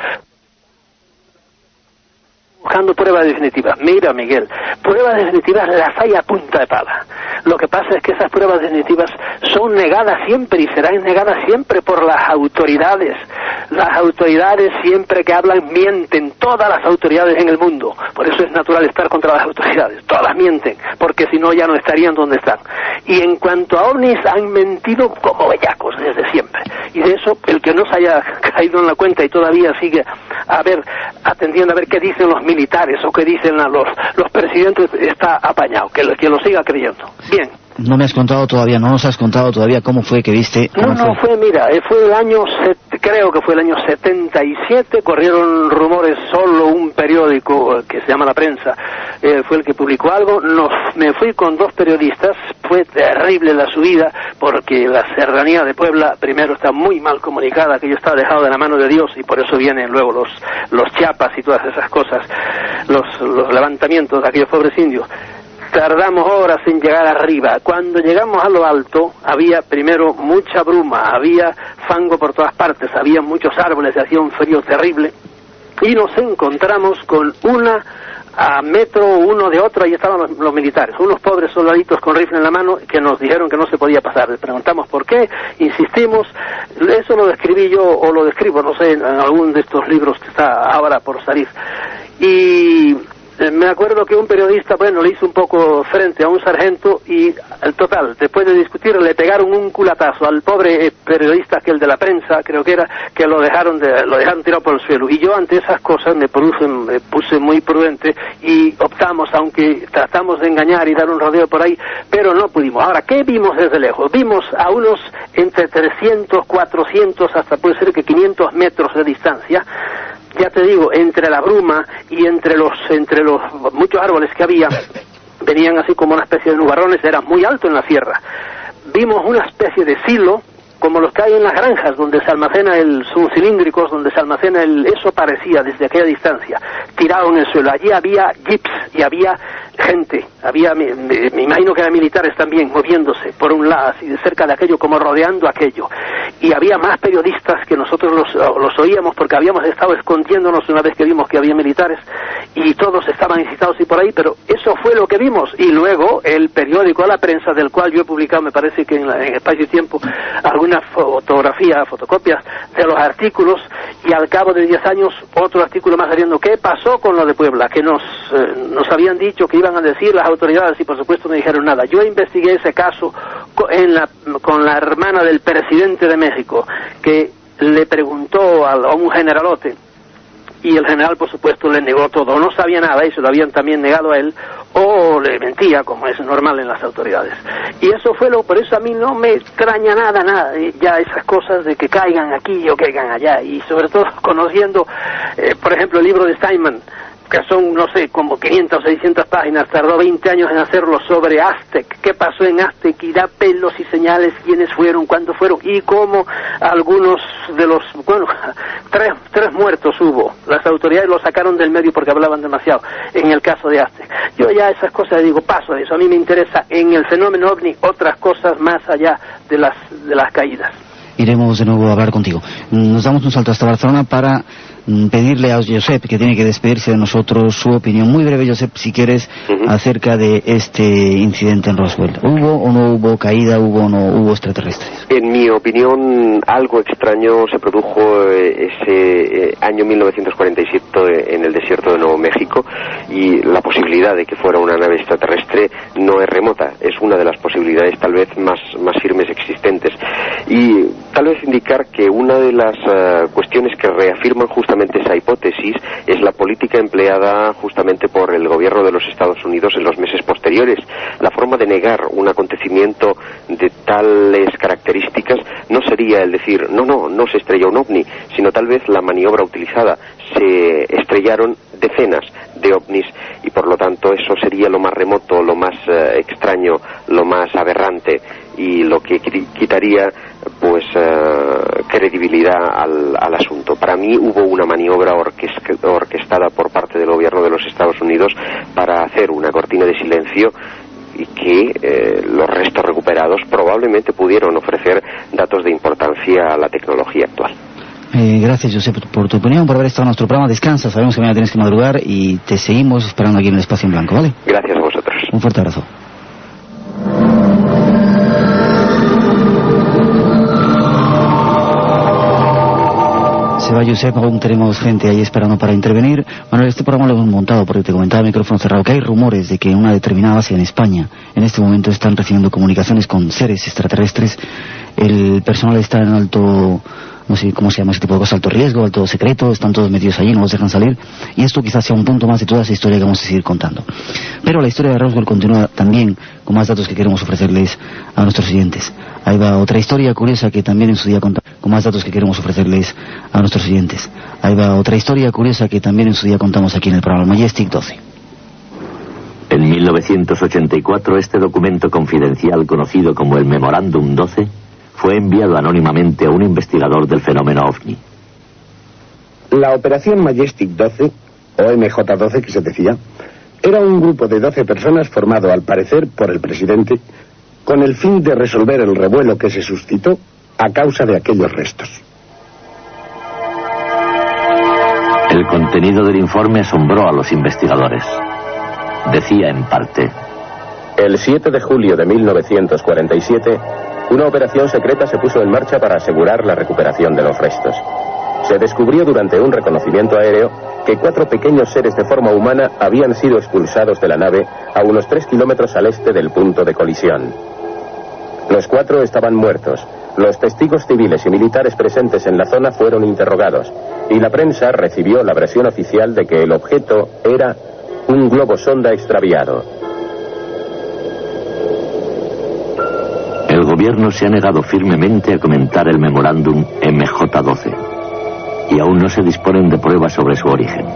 K: buscando pruebas definitivas. Mira, Miguel, pruebas definitivas las hay a punta de pala. Lo que pasa es que esas pruebas definitivas son negadas siempre y serán negadas siempre por las autoridades. Las autoridades siempre que hablan mienten, todas las autoridades en el mundo. Por eso es natural estar contra las autoridades. Todas mienten, porque si no ya no estarían donde están. Y en cuanto a ovnis, han mentido como bellacos desde siempre. Y de eso, el que no se haya caído en la cuenta y todavía sigue a ver, atendiendo a ver qué dicen los militares o qué dicen los, los presidentes, está apañado, que, que lo siga creyendo. Bien.
B: No me has contado todavía, no nos has contado todavía cómo fue que viste.
K: No, no, fue? fue, mira, fue el año, creo que fue el año setenta y siete, corrieron rumores, solo un periódico que se llama La Prensa, eh, fue el que publicó algo, nos, me fui con dos periodistas, fue terrible la subida, porque la serranía de Puebla, primero está muy mal comunicada, que yo estaba dejado de la mano de Dios, y por eso vienen luego los, los chiapas y todas esas cosas, los, los levantamientos de aquellos pobres indios. Tardamos horas en llegar arriba. Cuando llegamos a lo alto, había primero mucha bruma, había fango por todas partes, había muchos árboles, hacía un frío terrible, y nos encontramos con una a metro uno de otro, ahí estaban los, los militares, unos pobres soldaditos con rifle en la mano que nos dijeron que no se podía pasar. Les preguntamos por qué, insistimos, eso lo describí yo, o lo describo, no sé, en algún de estos libros que está ahora por salir. Y me acuerdo que un periodista, bueno, le hizo un poco frente a un sargento y, al total, después de discutir, le pegaron un culatazo al pobre periodista, que el de La Prensa, creo que era, que lo dejaron de, lo dejaron tirado por el suelo. Y yo ante esas cosas me puse, me puse muy prudente y optamos, aunque tratamos de engañar y dar un rodeo por ahí, pero no pudimos. Ahora, ¿qué vimos desde lejos? Vimos a unos entre trescientos, cuatrocientos, hasta puede ser que quinientos metros de distancia, ya te digo, entre la bruma y entre los entre los muchos árboles que había, venían así como una especie de nubarrones, era muy alto en la sierra. Vimos una especie de silo, como los que hay en las granjas, donde se almacena el, son cilíndricos, donde se almacena el, eso parecía desde aquella distancia, tirado en el suelo. Allí había jeeps y había gente, había, me, me, me imagino que eran militares también, moviéndose por un lado, así de cerca de aquello, como rodeando aquello. Y había más periodistas que nosotros los, los oíamos, porque habíamos estado escondiéndonos una vez que vimos que había militares, y todos estaban incitados y por ahí, pero eso fue lo que vimos. Y luego el periódico La Prensa, del cual yo he publicado, me parece que en, la, en Espacio y Tiempo, alguna fotografía, fotocopias de los artículos, y al cabo de diez años otro artículo más saliendo. ¿Qué pasó con lo de Puebla? Que nos, eh, nos habían dicho que iban a decir las autoridades, y por supuesto no dijeron nada. Yo investigué ese caso en la, con la hermana del presidente de México, que le preguntó a, a un generalote, y el general por supuesto le negó todo, no sabía nada y se lo habían también negado a él, o le mentía, como es normal en las autoridades. Y eso fue lo, por eso a mí no me extraña nada, nada, ya esas cosas de que caigan aquí o caigan allá, y sobre todo conociendo, eh, por ejemplo, el libro de Steinman, que son, no sé, como quinientas o seiscientas páginas, tardó veinte años en hacerlo, sobre Aztec, qué pasó en Aztec, y da pelos y señales, quiénes fueron, cuándo fueron, y cómo algunos de los, bueno, tres, tres muertos hubo, las autoridades lo sacaron del medio porque hablaban demasiado, en el caso de Aztec. Yo ya esas cosas digo, paso de eso, a mí me interesa en el fenómeno ovni otras cosas más allá de las, de las caídas.
B: iremos de nuevo a hablar contigo. Nos damos un salto hasta Barcelona para pedirle a Josep, que tiene que despedirse de nosotros, su opinión muy breve, Josep, si quieres, uh-huh. acerca de este incidente en Roswell. ¿Hubo o no hubo caída, hubo o no hubo extraterrestres?
A: En mi opinión, algo extraño se produjo ese eh, año mil novecientos cuarenta y siete en el desierto de Nuevo México, y la posibilidad de que fuera una nave extraterrestre no es remota, es una de las posibilidades tal vez más, más firmes existentes. Y tal vez indicar que una de las uh, cuestiones que reafirman justamente esa hipótesis es la política empleada justamente por el gobierno de los Estados Unidos en los meses posteriores. La forma de negar un acontecimiento de tales características no sería el decir, no, no, no se estrelló un ovni, sino tal vez la maniobra utilizada. Se estrellaron decenas de ovnis y por lo tanto eso sería lo más remoto, lo más eh, extraño, lo más aberrante, y lo que quitaría pues uh, credibilidad al, al asunto. Para mí hubo una maniobra orques- orquestada por parte del gobierno de los Estados Unidos para hacer una cortina de silencio, y que eh, los restos recuperados probablemente pudieron ofrecer datos de importancia a la tecnología actual.
B: Eh, gracias, Josep, por tu opinión, por haber estado en nuestro programa. Descansa, sabemos que mañana tienes que madrugar y te seguimos esperando aquí en el Espacio en Blanco, ¿vale?
A: Gracias a vosotros.
B: Un fuerte abrazo. Se va Josep, aún tenemos gente ahí esperando para intervenir. Bueno, este programa lo hemos montado porque te comentaba el micrófono cerrado que hay rumores de que en una determinada base en España en este momento están recibiendo comunicaciones con seres extraterrestres. El personal está en alto, no sé cómo se llama ese tipo de cosas, alto riesgo, alto secreto, están todos metidos allí, no los dejan salir, y esto quizás sea un punto más de toda esa historia que vamos a seguir contando. Pero la historia de Roswell continúa también con más datos que queremos ofrecerles a nuestros oyentes. Ahí va otra historia curiosa que también en su día contamos, con más datos que queremos ofrecerles a nuestros oyentes. Ahí va otra historia curiosa que también en su día contamos aquí en el programa Majestic doce.
D: En mil novecientos ochenta y cuatro, este documento confidencial conocido como el Memorándum doce fue enviado anónimamente a un investigador del fenómeno OVNI.
F: La operación Majestic doce, o M J doce que se decía, era un grupo de doce personas formado al parecer por el presidente con el fin de resolver el revuelo que se suscitó a causa de aquellos restos.
D: El contenido del informe asombró a los investigadores. Decía en parte:
G: el siete de julio de mil novecientos cuarenta y siete, una operación secreta se puso en marcha para asegurar la recuperación de los restos. Se descubrió durante un reconocimiento aéreo que cuatro pequeños seres de forma humana habían sido expulsados de la nave a unos tres kilómetros al este del punto de colisión. Los cuatro estaban muertos. Los testigos civiles y militares presentes en la zona fueron interrogados, y la prensa recibió la versión oficial de que el objeto era un globo sonda extraviado.
D: El gobierno se ha negado firmemente a comentar el memorándum M J doce y aún no se disponen de pruebas sobre su origen.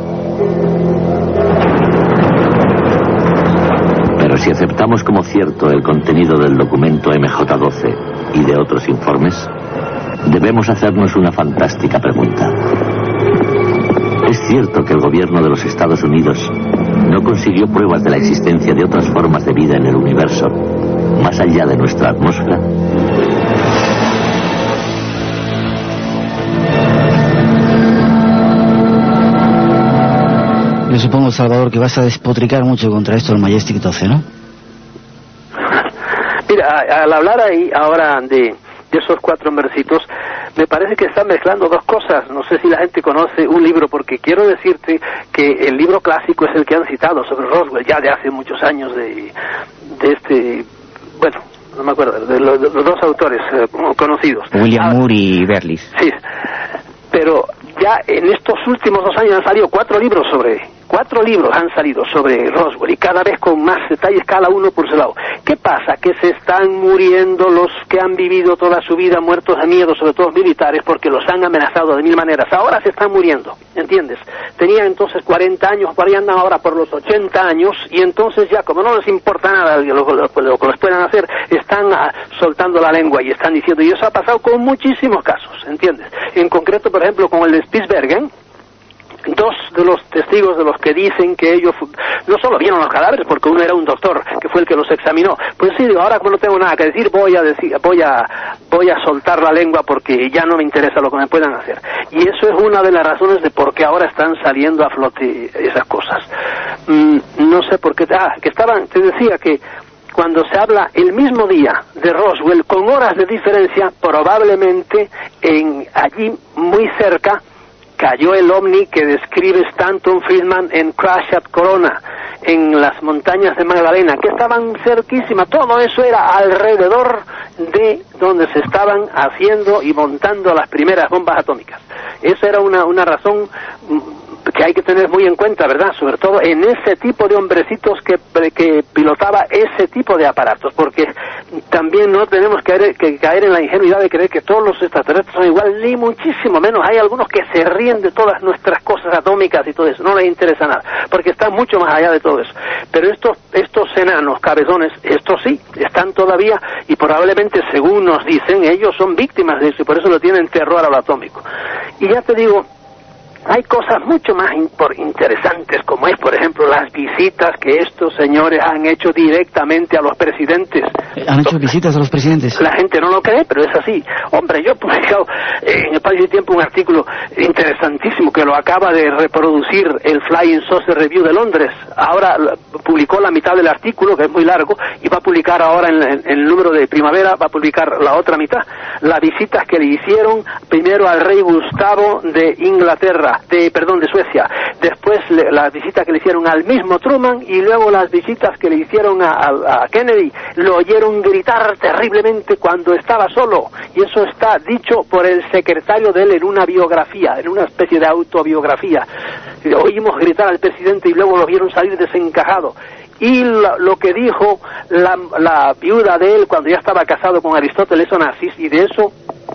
D: Pero si aceptamos como cierto el contenido del documento M J doce y de otros informes, debemos hacernos una fantástica pregunta. ¿Es cierto que el gobierno de los Estados Unidos no consiguió pruebas de la existencia de otras formas de vida en el universo, más allá de nuestra atmósfera?
B: Yo supongo, Salvador, que vas a despotricar mucho contra esto del Majestic doce, ¿no?
K: Mira, al hablar ahí ahora de, de esos cuatro hombrecitos, me parece que están mezclando dos cosas. No sé si la gente conoce un libro, porque quiero decirte que el libro clásico es el que han citado sobre Roswell, ya de hace muchos años, de, de este, bueno, no me acuerdo, de los, de los dos autores eh, conocidos.
C: William ah, Moore y Berlis.
K: Sí, pero ya en estos últimos dos años han salido cuatro libros sobre... Cuatro libros han salido sobre Roswell y cada vez con más detalles, cada uno por su lado. ¿Qué pasa? Que se están muriendo los que han vivido toda su vida muertos de miedo, sobre todo militares, porque los han amenazado de mil maneras. Ahora se están muriendo, ¿entiendes? Tenían entonces cuarenta años, por ahí andan ahora por los ochenta años, y entonces ya, como no les importa nada lo, lo, lo, lo que les puedan hacer, están ah, soltando la lengua y están diciendo, y eso ha pasado con muchísimos casos, ¿entiendes? En concreto, por ejemplo, con el de Spitsbergen, dos de los testigos de los que dicen que ellos no solo vieron los cadáveres, porque uno era un doctor que fue el que los examinó, pues sí, digo, ahora como no tengo nada que decir, voy a decir, voy a voy a soltar la lengua porque ya no me interesa lo que me puedan hacer. Y eso es una de las razones de por qué ahora están saliendo a flote esas cosas. Mm, no sé por qué, ah, que estaban, te decía que cuando se habla el mismo día de Roswell, con horas de diferencia, probablemente en allí muy cerca cayó el ovni que describe Stanton Friedman en Crash at Corona, en las montañas de Magdalena, que estaban cerquísimas. Todo eso era alrededor de donde se estaban haciendo y montando las primeras bombas atómicas. Esa era una, una razón que hay que tener muy en cuenta, ¿verdad? Sobre todo en ese tipo de hombrecitos que, que pilotaba ese tipo de aparatos, porque también no tenemos que caer, que caer en la ingenuidad de creer que todos los extraterrestres son igual, ni muchísimo menos. Hay algunos que se ríen de todas nuestras cosas atómicas y todo eso, no les interesa nada, porque están mucho más allá de todo eso. Pero estos, estos enanos cabezones, estos sí, están todavía, y probablemente, según nos dicen, ellos son víctimas de eso, y por eso lo tienen terror a lo atómico. Y ya te digo, hay cosas mucho más interesantes, como es, por ejemplo, las visitas que estos señores han hecho directamente a los presidentes.
B: ¿Han hecho visitas a los presidentes?
K: La gente no lo cree, pero es así. Hombre, yo he publicado en el País y Tiempo un artículo interesantísimo que lo acaba de reproducir el Flying Saucer Review de Londres. Ahora publicó la mitad del artículo, que es muy largo, y va a publicar ahora en, en, en el número de primavera, va a publicar la otra mitad. Las visitas que le hicieron primero al rey Gustavo de Inglaterra, de perdón de Suecia, después le, las visitas que le hicieron al mismo Truman, y luego las visitas que le hicieron a, a, a Kennedy. Lo oyeron gritar terriblemente cuando estaba solo, y eso está dicho por el secretario de él en una biografía, en una especie de autobiografía. Oímos gritar al presidente y luego lo vieron salir desencajado. Y lo, lo que dijo la, la viuda de él cuando ya estaba casado con Aristóteles Onassis, y de eso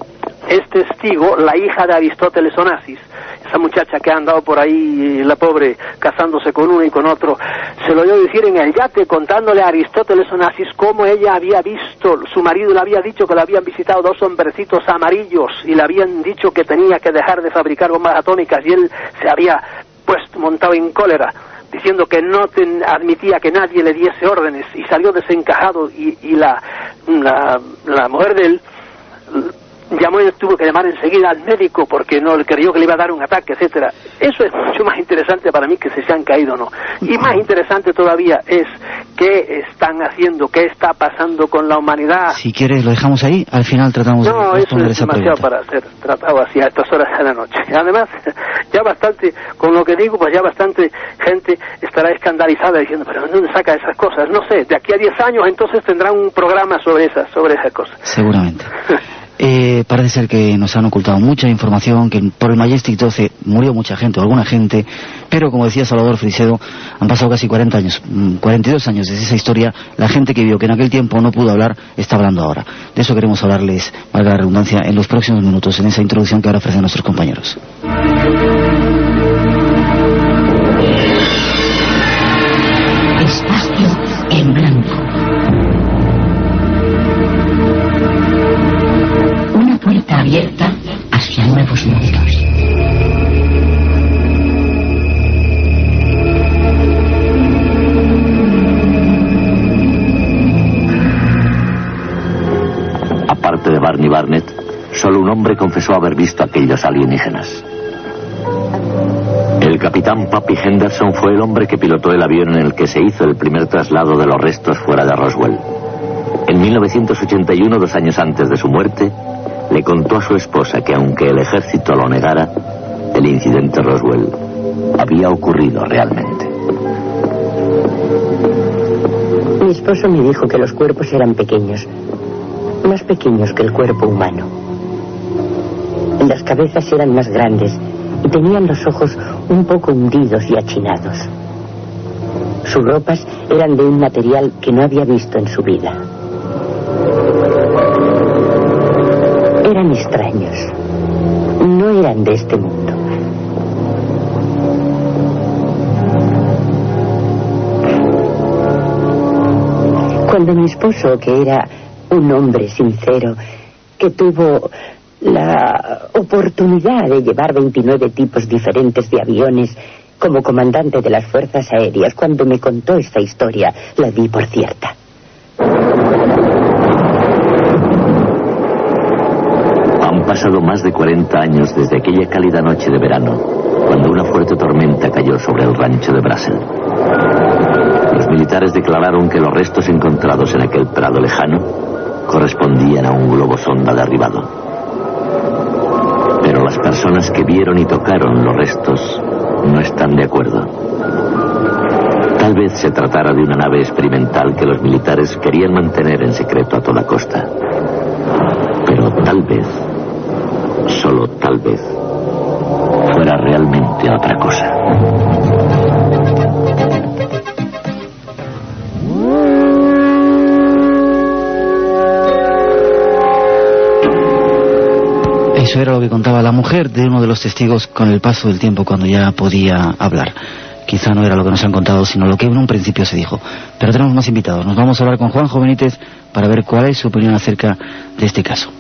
K: es testigo la hija de Aristóteles Onassis, esa muchacha que ha andado por ahí, la pobre, casándose con uno y con otro. Se lo oyó decir en el yate, contándole a Aristóteles Onassis cómo ella había visto, su marido le había dicho que le habían visitado dos hombrecitos amarillos y le habían dicho que tenía que dejar de fabricar bombas atómicas, y él se había puesto montado en cólera, diciendo que no ten, admitía que nadie le diese órdenes, y salió desencajado, y, y la, la, la mujer de él llamó y tuvo que llamar enseguida al médico porque no creyó que le iba a dar un ataque, etcétera. Eso es mucho más interesante para mí que si se han caído o no. Y más interesante todavía es qué están haciendo, qué está pasando con la humanidad.
B: Si quieres lo dejamos ahí, al final tratamos
K: no,
B: de
K: responder esa pregunta. No, eso es demasiado para ser tratado así a estas horas de la noche. Y además, ya bastante, con lo que digo, pues ya bastante gente estará escandalizada diciendo, pero ¿dónde saca esas cosas? No sé, de aquí a diez años entonces tendrán un programa sobre esas, sobre esas cosas.
B: Seguramente. Eh, parece ser que nos han ocultado mucha información, que por el Majestic doce murió mucha gente o alguna gente, pero como decía Salvador Frisedo, han pasado casi cuarenta años, cuarenta y dos años desde esa historia. La gente que vio que en aquel tiempo no pudo hablar, está hablando ahora. De eso queremos hablarles, valga la redundancia, en los próximos minutos, en esa introducción que ahora ofrecen nuestros compañeros.
J: Espacio en blanco. Puerta abierta hacia nuevos mundos.
D: Aparte de Barney Barnett, solo un hombre confesó haber visto a aquellos alienígenas. El capitán Pappy Henderson fue el hombre que pilotó el avión en el que se hizo el primer traslado de los restos fuera de Roswell. En mil novecientos ochenta y uno, dos años antes de su muerte, le contó a su esposa que aunque el ejército lo negara, el incidente Roswell había ocurrido realmente.
L: Mi esposo me dijo que los cuerpos eran pequeños, más pequeños que el cuerpo humano. Las cabezas eran más grandes y tenían los ojos un poco hundidos y achinados. Sus ropas eran de un material que no había visto en su vida. Eran extraños. No eran de este mundo. Cuando mi esposo, que era un hombre sincero, que tuvo la oportunidad de llevar veintinueve tipos diferentes de aviones como comandante de las fuerzas aéreas. Cuando me contó esta historia, la di por cierta.
D: Han pasado más de cuarenta años desde aquella cálida noche de verano, cuando una fuerte tormenta cayó sobre el rancho de Brassel. Los militares declararon que los restos encontrados en aquel prado lejano correspondían a un globo sonda derribado. Pero las personas que vieron y tocaron los restos no están de acuerdo. Tal vez se tratara de una nave experimental que los militares querían mantener en secreto a toda costa. Pero tal vez, solo tal vez, fuera realmente otra cosa.
B: Eso era lo que contaba la mujer de uno de los testigos con el paso del tiempo, cuando ya podía hablar. Quizá no era lo que nos han contado, sino lo que en un principio se dijo. Pero tenemos más invitados. Nos vamos a hablar con Juanjo Benítez para ver cuál es su opinión acerca de este caso.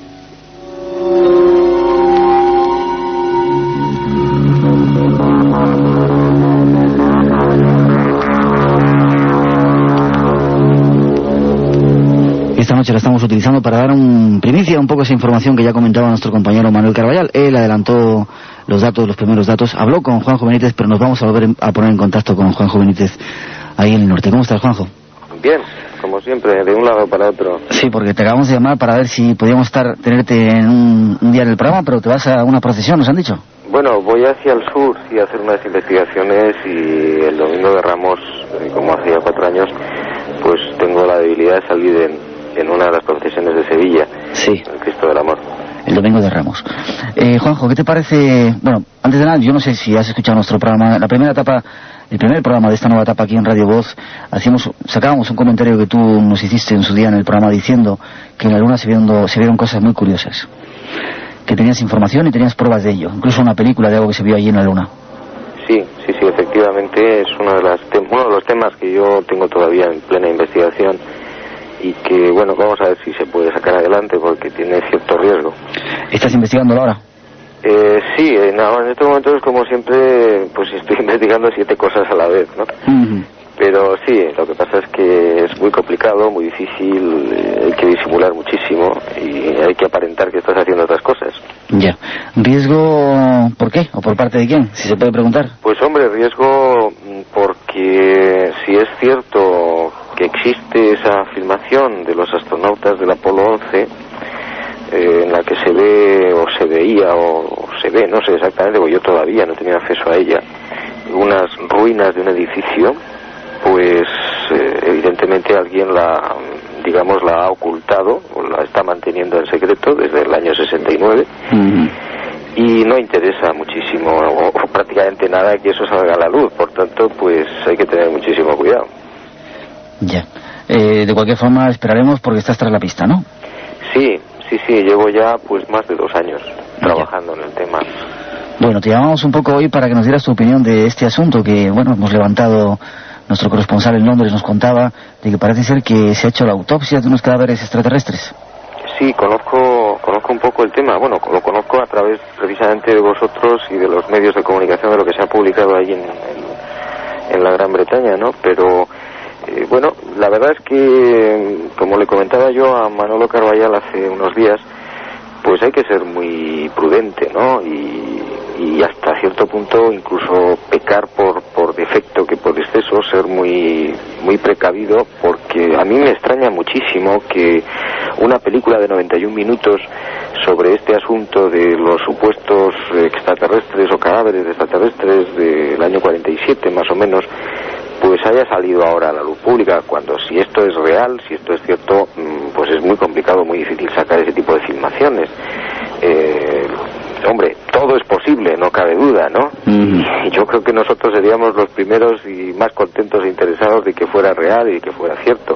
B: Esta noche la estamos utilizando para dar un primicia, un poco esa información que ya comentaba nuestro compañero Manuel Carballal. Él adelantó los datos, los primeros datos, habló con Juanjo Benítez, pero nos vamos a volver a poner en contacto con Juanjo Benítez ahí en el norte. ¿Cómo estás, Juanjo?
M: Bien, como siempre, de un lado para otro.
B: Sí, porque te acabamos de llamar para ver si podíamos estar tenerte en un, un día en el programa, pero te vas a una procesión, ¿nos han dicho?
M: Bueno, voy hacia el sur, sí, a hacer unas investigaciones, y el domingo de Ramos, como hacía cuatro años, pues tengo la debilidad de salir en... en una de las procesiones de Sevilla,
B: sí,
M: el Cristo del Amor.
B: El domingo de Ramos. Eh, Juanjo, ¿qué te parece? Bueno, antes de nada, yo no sé si has escuchado nuestro programa, la primera etapa, el primer programa de esta nueva etapa aquí en Radio Voz, hacíamos, sacábamos un comentario que tú nos hiciste en su día en el programa diciendo que en la Luna se vieron, se vieron cosas muy curiosas, que tenías información y tenías pruebas de ello, incluso una película de algo que se vio allí en la Luna.
M: Sí, sí, sí, efectivamente es uno de, las te- uno de los temas que yo tengo todavía en plena investigación, y que, bueno, vamos a ver si se puede sacar adelante, porque tiene cierto riesgo.
B: ¿Estás investigándolo ahora?
M: Eh, sí, en, en estos momentos, como siempre, pues estoy investigando siete cosas a la vez, ¿no?
B: Uh-huh.
M: Pero sí, lo que pasa es que es muy complicado, muy difícil, eh, hay que disimular muchísimo y hay que aparentar que estás haciendo otras cosas.
B: Ya. ¿Riesgo por qué? ¿O por parte de quién? Si se puede preguntar.
M: Pues hombre, riesgo porque si es cierto que existe esa filmación de los astronautas del Apolo once, eh, en la que se ve, o se veía, o, o se ve, no sé exactamente, porque yo todavía no he tenido acceso a ella, unas ruinas de un edificio, pues eh, evidentemente alguien la, digamos, la ha ocultado, o la está manteniendo en secreto desde el año sesenta y nueve, uh-huh. Y no interesa muchísimo, o, o prácticamente nada, que eso salga a la luz, por tanto, pues hay que tener muchísimo cuidado.
B: Ya. Eh, de cualquier forma, esperaremos porque estás tras la pista, ¿no?
M: Sí, sí, sí, llevo ya pues más de dos años trabajando en el tema.
B: Bueno, te llamamos un poco hoy para que nos dieras tu opinión de este asunto que, bueno, hemos levantado, nuestro corresponsal en Londres nos contaba de que parece ser que se ha hecho la autopsia de unos cadáveres extraterrestres.
M: Sí, conozco, conozco un poco el tema, bueno, lo conozco a través precisamente de vosotros y de los medios de comunicación, de lo que se ha publicado ahí en, en, en la Gran Bretaña, ¿no? Pero... Eh, bueno, la verdad es que, como le comentaba yo a Manolo Carballal hace unos días, pues hay que ser muy prudente, ¿no? Y, y hasta cierto punto incluso pecar por, por defecto que por exceso, ser muy, muy precavido, porque a mí me extraña muchísimo que una película de noventa y un minutos sobre este asunto de los supuestos extraterrestres o cadáveres de extraterrestres del año cuarenta y siete más o menos, pues haya salido ahora a la luz pública, cuando si esto es real, si esto es cierto, pues es muy complicado, muy difícil sacar ese tipo de filmaciones. Eh, hombre, todo es posible, no cabe duda, ¿no? Mm. Y yo creo que nosotros seríamos los primeros y más contentos e interesados de que fuera real y de que fuera cierto.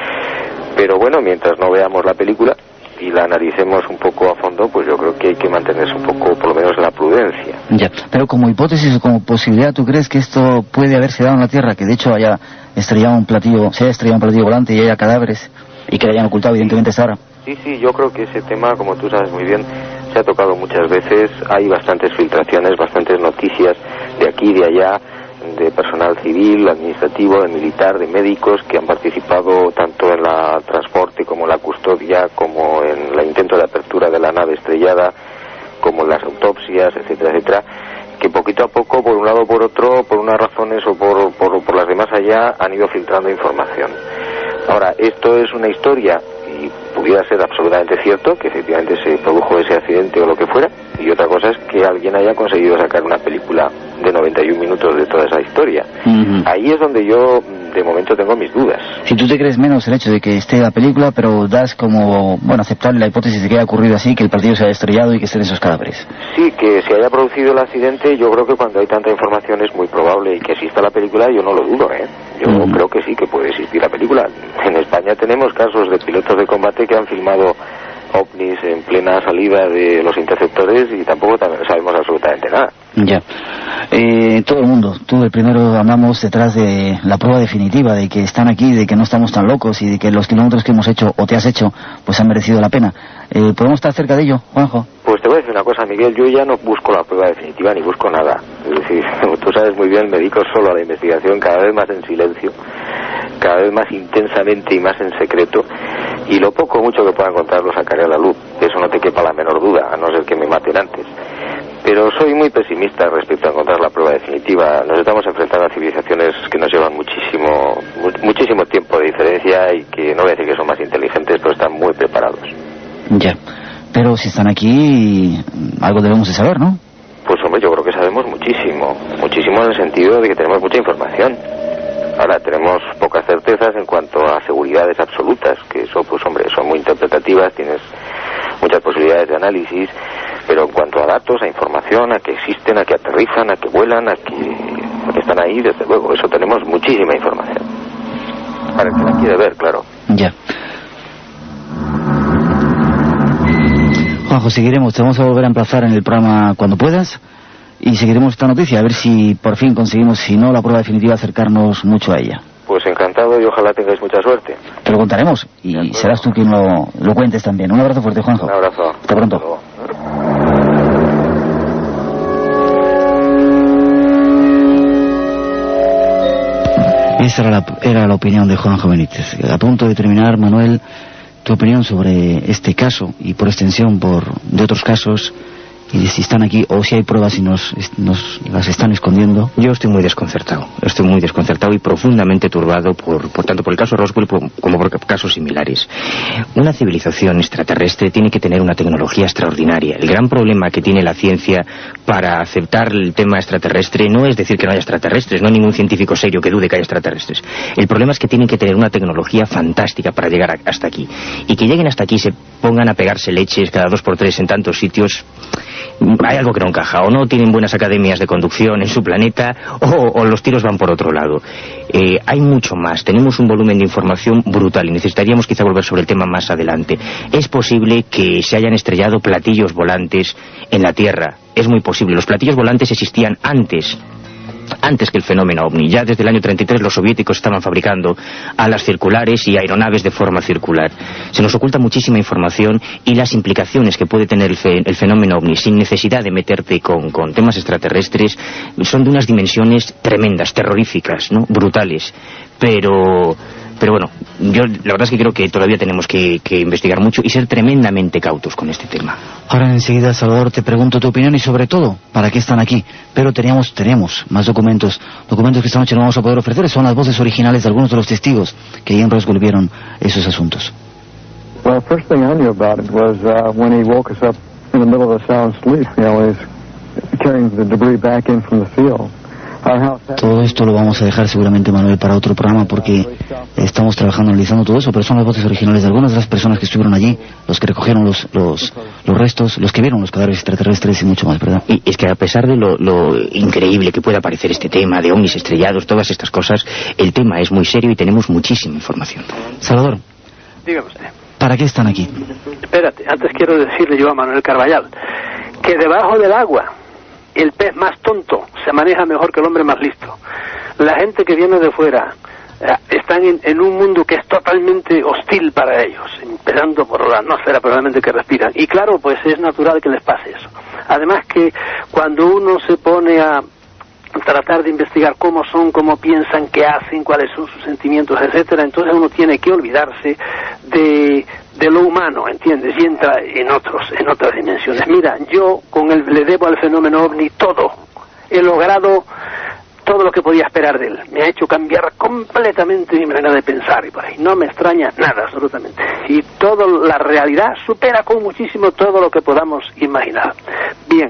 M: Pero bueno, mientras no veamos la película y la analicemos un poco a fondo, pues yo creo que hay que mantenerse un poco, por lo menos, en la prudencia.
B: Ya, pero como hipótesis o como posibilidad, ¿tú crees que esto puede haberse dado en la Tierra? Que de hecho haya estrellado un platillo, se haya estrellado un platillo volante y haya cadáveres y que le hayan ocultado evidentemente hasta ahora.
M: Sí, sí, yo creo que ese tema, como tú sabes muy bien, se ha tocado muchas veces, hay bastantes filtraciones, bastantes noticias de aquí y de allá, de personal civil, administrativo, de militar, de médicos que han participado tanto en la transporte como en la custodia, como en el intento de apertura de la nave estrellada, como en las autopsias, etcétera, etcétera, que poquito a poco, por un lado o por otro, por unas razones o por, por, por las demás allá, han ido filtrando información. Ahora, esto es una historia, y pudiera ser absolutamente cierto, que efectivamente se produjo ese accidente o lo que fuera, y otra cosa es que alguien haya conseguido sacar una película de noventa y un minutos de toda esa historia. Uh-huh. Ahí es donde yo, de momento, tengo mis dudas.
B: Si tú te crees menos el hecho de que esté la película, pero das como, bueno, aceptable la hipótesis de que haya ocurrido así, que el partido se haya estrellado y que estén esos cadáveres.
M: Sí, que se haya producido el accidente, yo creo que cuando hay tanta información es muy probable, y que exista la película, yo no lo dudo, ¿eh? Yo uh-huh. creo que sí, que puede existir la película. En España tenemos casos de pilotos de combate que han filmado ovnis en plena salida de los interceptores y tampoco sabemos absolutamente nada.
B: Ya. Eh, todo el mundo, tú el primero, andamos detrás de la prueba definitiva de que están aquí, de que no estamos tan locos y de que los kilómetros que hemos hecho o te has hecho pues han merecido la pena. Eh, ¿Podemos estar cerca de ello, Juanjo?
M: Pues te voy a decir una cosa, Miguel, yo ya no busco la prueba definitiva ni busco nada. Es decir, como tú sabes muy bien, me dedico solo a la investigación, cada vez más en silencio, cada vez más intensamente y más en secreto, y lo poco o mucho que pueda encontrar lo sacaré a la luz, eso no te quepa la menor duda, a no ser que me maten antes. Pero soy muy pesimista respecto a encontrar la prueba definitiva. Nos estamos enfrentando a civilizaciones que nos llevan muchísimo muchísimo tiempo de diferencia y que no voy a decir que son más inteligentes, pero están muy preparados.
B: Ya, pero si están aquí, algo debemos de saber, ¿no?
M: Pues hombre, yo creo que sabemos muchísimo, muchísimo en el sentido de que tenemos mucha información. Ahora, tenemos pocas certezas en cuanto a seguridades absolutas, que eso, pues hombre, son muy interpretativas, tienes muchas posibilidades de análisis, pero en cuanto a datos, a información, a que existen, a que aterrizan, a que vuelan, a que, a que están ahí, desde luego, eso tenemos muchísima información. Para el que la quiere ver, claro.
B: Ya. Juanjo, seguiremos, te vamos a volver a emplazar en el programa cuando puedas y seguiremos esta noticia, a ver si por fin conseguimos, si no la prueba definitiva, acercarnos mucho a ella.
M: Pues encantado y ojalá tengáis mucha suerte.
B: Te lo contaremos y serás tú quien lo, lo cuentes también. Un abrazo fuerte, Juanjo.
M: Un abrazo.
B: Hasta pronto. Esa era la, era la opinión de Juanjo Benítez. A punto de terminar, Manuel, tu opinión sobre este caso y por extensión por de otros casos, y si están aquí o si hay pruebas y nos, nos las están escondiendo.
C: Yo estoy muy desconcertado, estoy muy desconcertado y profundamente turbado por, por tanto por el caso Roswell como por casos similares. Una civilización extraterrestre tiene que tener una tecnología extraordinaria. El gran problema que tiene la ciencia para aceptar el tema extraterrestre no es decir que no haya extraterrestres, no hay ningún científico serio que dude que haya extraterrestres. El problema es que tienen que tener una tecnología fantástica para llegar hasta aquí. Y que lleguen hasta aquí y se pongan a pegarse leches cada dos por tres en tantos sitios. Hay algo que no encaja, o no tienen buenas academias de conducción en su planeta, o, o los tiros van por otro lado. Eh, hay mucho más, tenemos un volumen de información brutal y necesitaríamos quizá volver sobre el tema más adelante. Es posible que se hayan estrellado platillos volantes en la Tierra, es muy posible. Los platillos volantes existían antes antes que el fenómeno ovni. Ya desde el año treinta y tres los soviéticos estaban fabricando alas circulares y aeronaves de forma circular. Se nos oculta muchísima información y las implicaciones que puede tener el, fe, el fenómeno ovni sin necesidad de meterte con, con temas extraterrestres son de unas dimensiones tremendas, terroríficas, ¿no? Brutales. Pero... Pero bueno, yo la verdad es que creo que todavía tenemos que, que investigar mucho y ser tremendamente cautos con este tema.
B: Ahora enseguida, Salvador, te pregunto tu opinión y sobre todo, ¿para qué están aquí? Pero teníamos, tenemos más documentos, documentos que esta noche no vamos a poder ofrecer, son las voces originales de algunos de los testigos que ahí en Roswell vieron esos asuntos.
N: Well, the first thing I knew about it was uh, when he woke us up in the middle of a sound sleep, you know, he's carrying the debris back in from the field.
B: Todo esto lo vamos a dejar seguramente, Manuel, para otro programa porque estamos trabajando, analizando todo eso, pero son las voces originales de algunas de las personas que estuvieron allí, los que recogieron los los, los restos, los que vieron los cadáveres extraterrestres y mucho más, ¿verdad?
C: Y es que a pesar de lo, lo increíble que pueda parecer este tema de ovnis estrellados, todas estas cosas, el tema es muy serio y tenemos muchísima información.
B: Salvador,
K: dígame usted,
B: ¿para qué están aquí?
K: Espérate, antes quiero decirle yo a Manuel Carballal que debajo del agua el pez más tonto se maneja mejor que el hombre más listo. La gente que viene de fuera eh, están en, en un mundo que es totalmente hostil para ellos, empezando por la atmósfera probablemente que respiran. Y claro, pues es natural que les pase eso. Además que cuando uno se pone a tratar de investigar cómo son, cómo piensan, qué hacen, cuáles son sus sentimientos, etcétera, entonces uno tiene que olvidarse de, de lo humano, ¿entiendes? Y entra en otros, en otras dimensiones. Mira, yo con el, le debo al fenómeno ovni todo. He logrado todo lo que podía esperar de él. Me ha hecho cambiar completamente mi manera de pensar y por ahí. No me extraña nada, absolutamente. Y toda la realidad supera con muchísimo todo lo que podamos imaginar. Bien,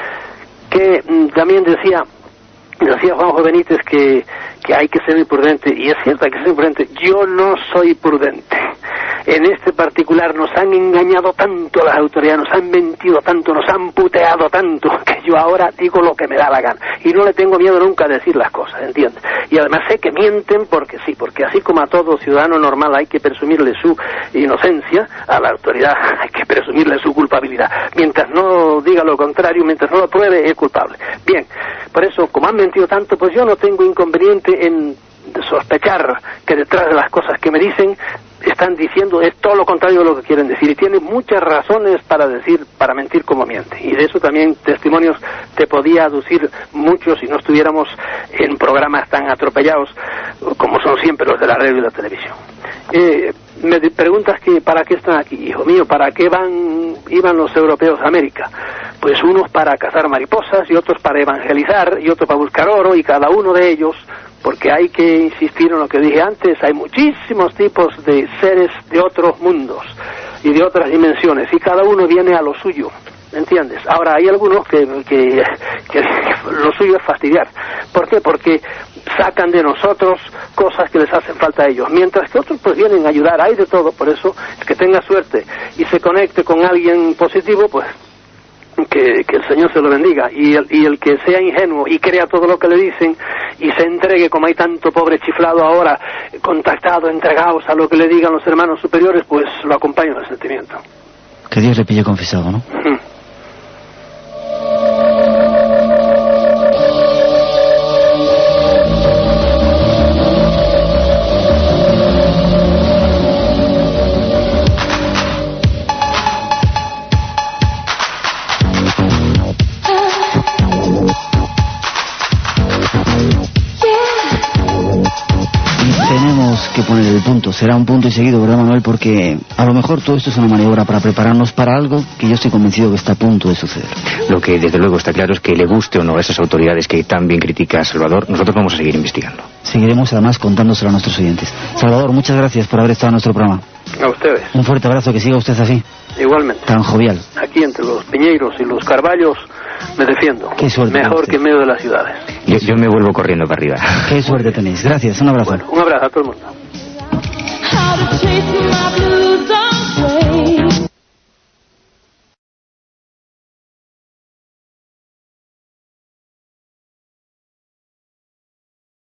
K: que mm, también decía Decía Juanjo Benítez que, que hay que ser muy prudente, y es cierto, hay que ser muy prudente. Yo no soy prudente. En este particular nos han engañado tanto las autoridades, nos han mentido tanto, nos han puteado tanto, que yo ahora digo lo que me da la gana. Y no le tengo miedo nunca a decir las cosas, ¿entiendes? Y además sé que mienten porque sí, porque así como a todo ciudadano normal hay que presumirle su inocencia, a la autoridad hay que presumirle su culpabilidad. Mientras no diga lo contrario, mientras no lo pruebe, es culpable. Bien, por eso, como han mentido tanto, pues yo no tengo inconveniente en sospechar que detrás de las cosas que me dicen están diciendo es todo lo contrario de lo que quieren decir, y tienen muchas razones para decir, para mentir como miente, y de eso también testimonios te podía aducir muchos si no estuviéramos en programas tan atropellados como son siempre los de la radio y la televisión. Eh, me preguntas que para qué están aquí, hijo mío, para qué van iban los europeos a América. Pues unos para cazar mariposas y otros para evangelizar y otros para buscar oro, y cada uno de ellos, porque hay que insistir en lo que dije antes, hay muchísimos tipos de seres de otros mundos y de otras dimensiones, y cada uno viene a lo suyo, ¿entiendes? Ahora, hay algunos que, que, que lo suyo es fastidiar. ¿Por qué? Porque sacan de nosotros cosas que les hacen falta a ellos, mientras que otros pues vienen a ayudar. Hay de todo, por eso el que tenga suerte y se conecte con alguien positivo, pues Que, que el Señor se lo bendiga, y el, y el que sea ingenuo y crea todo lo que le dicen y se entregue, como hay tanto pobre chiflado ahora, contactado, entregados a lo que le digan los hermanos superiores, pues lo acompaño en el sentimiento.
B: Que Dios le pille confesado, ¿no?
K: Mm.
B: Que poner el punto, será un punto y seguido, ¿verdad, Manuel? Porque a lo mejor todo esto es una maniobra para prepararnos para algo que yo estoy convencido que está a punto de suceder.
C: Lo que desde luego está claro es que, le guste o no a esas autoridades que tan bien critica a Salvador, nosotros vamos a seguir investigando.
B: Seguiremos además contándoselo a nuestros oyentes. Salvador, muchas gracias por haber estado en nuestro programa.
K: A ustedes.
B: Un fuerte abrazo, que siga usted así.
K: Igualmente.
B: Tan jovial.
K: Aquí entre los piñeiros y los carballos me defiendo.
B: Qué suerte.
K: Mejor que en medio de las ciudades.
C: Yo, yo me vuelvo corriendo para arriba.
B: Qué suerte tenéis. Gracias, un abrazo.
K: Bueno, un abrazo a todo el mundo.
O: How to chase my blue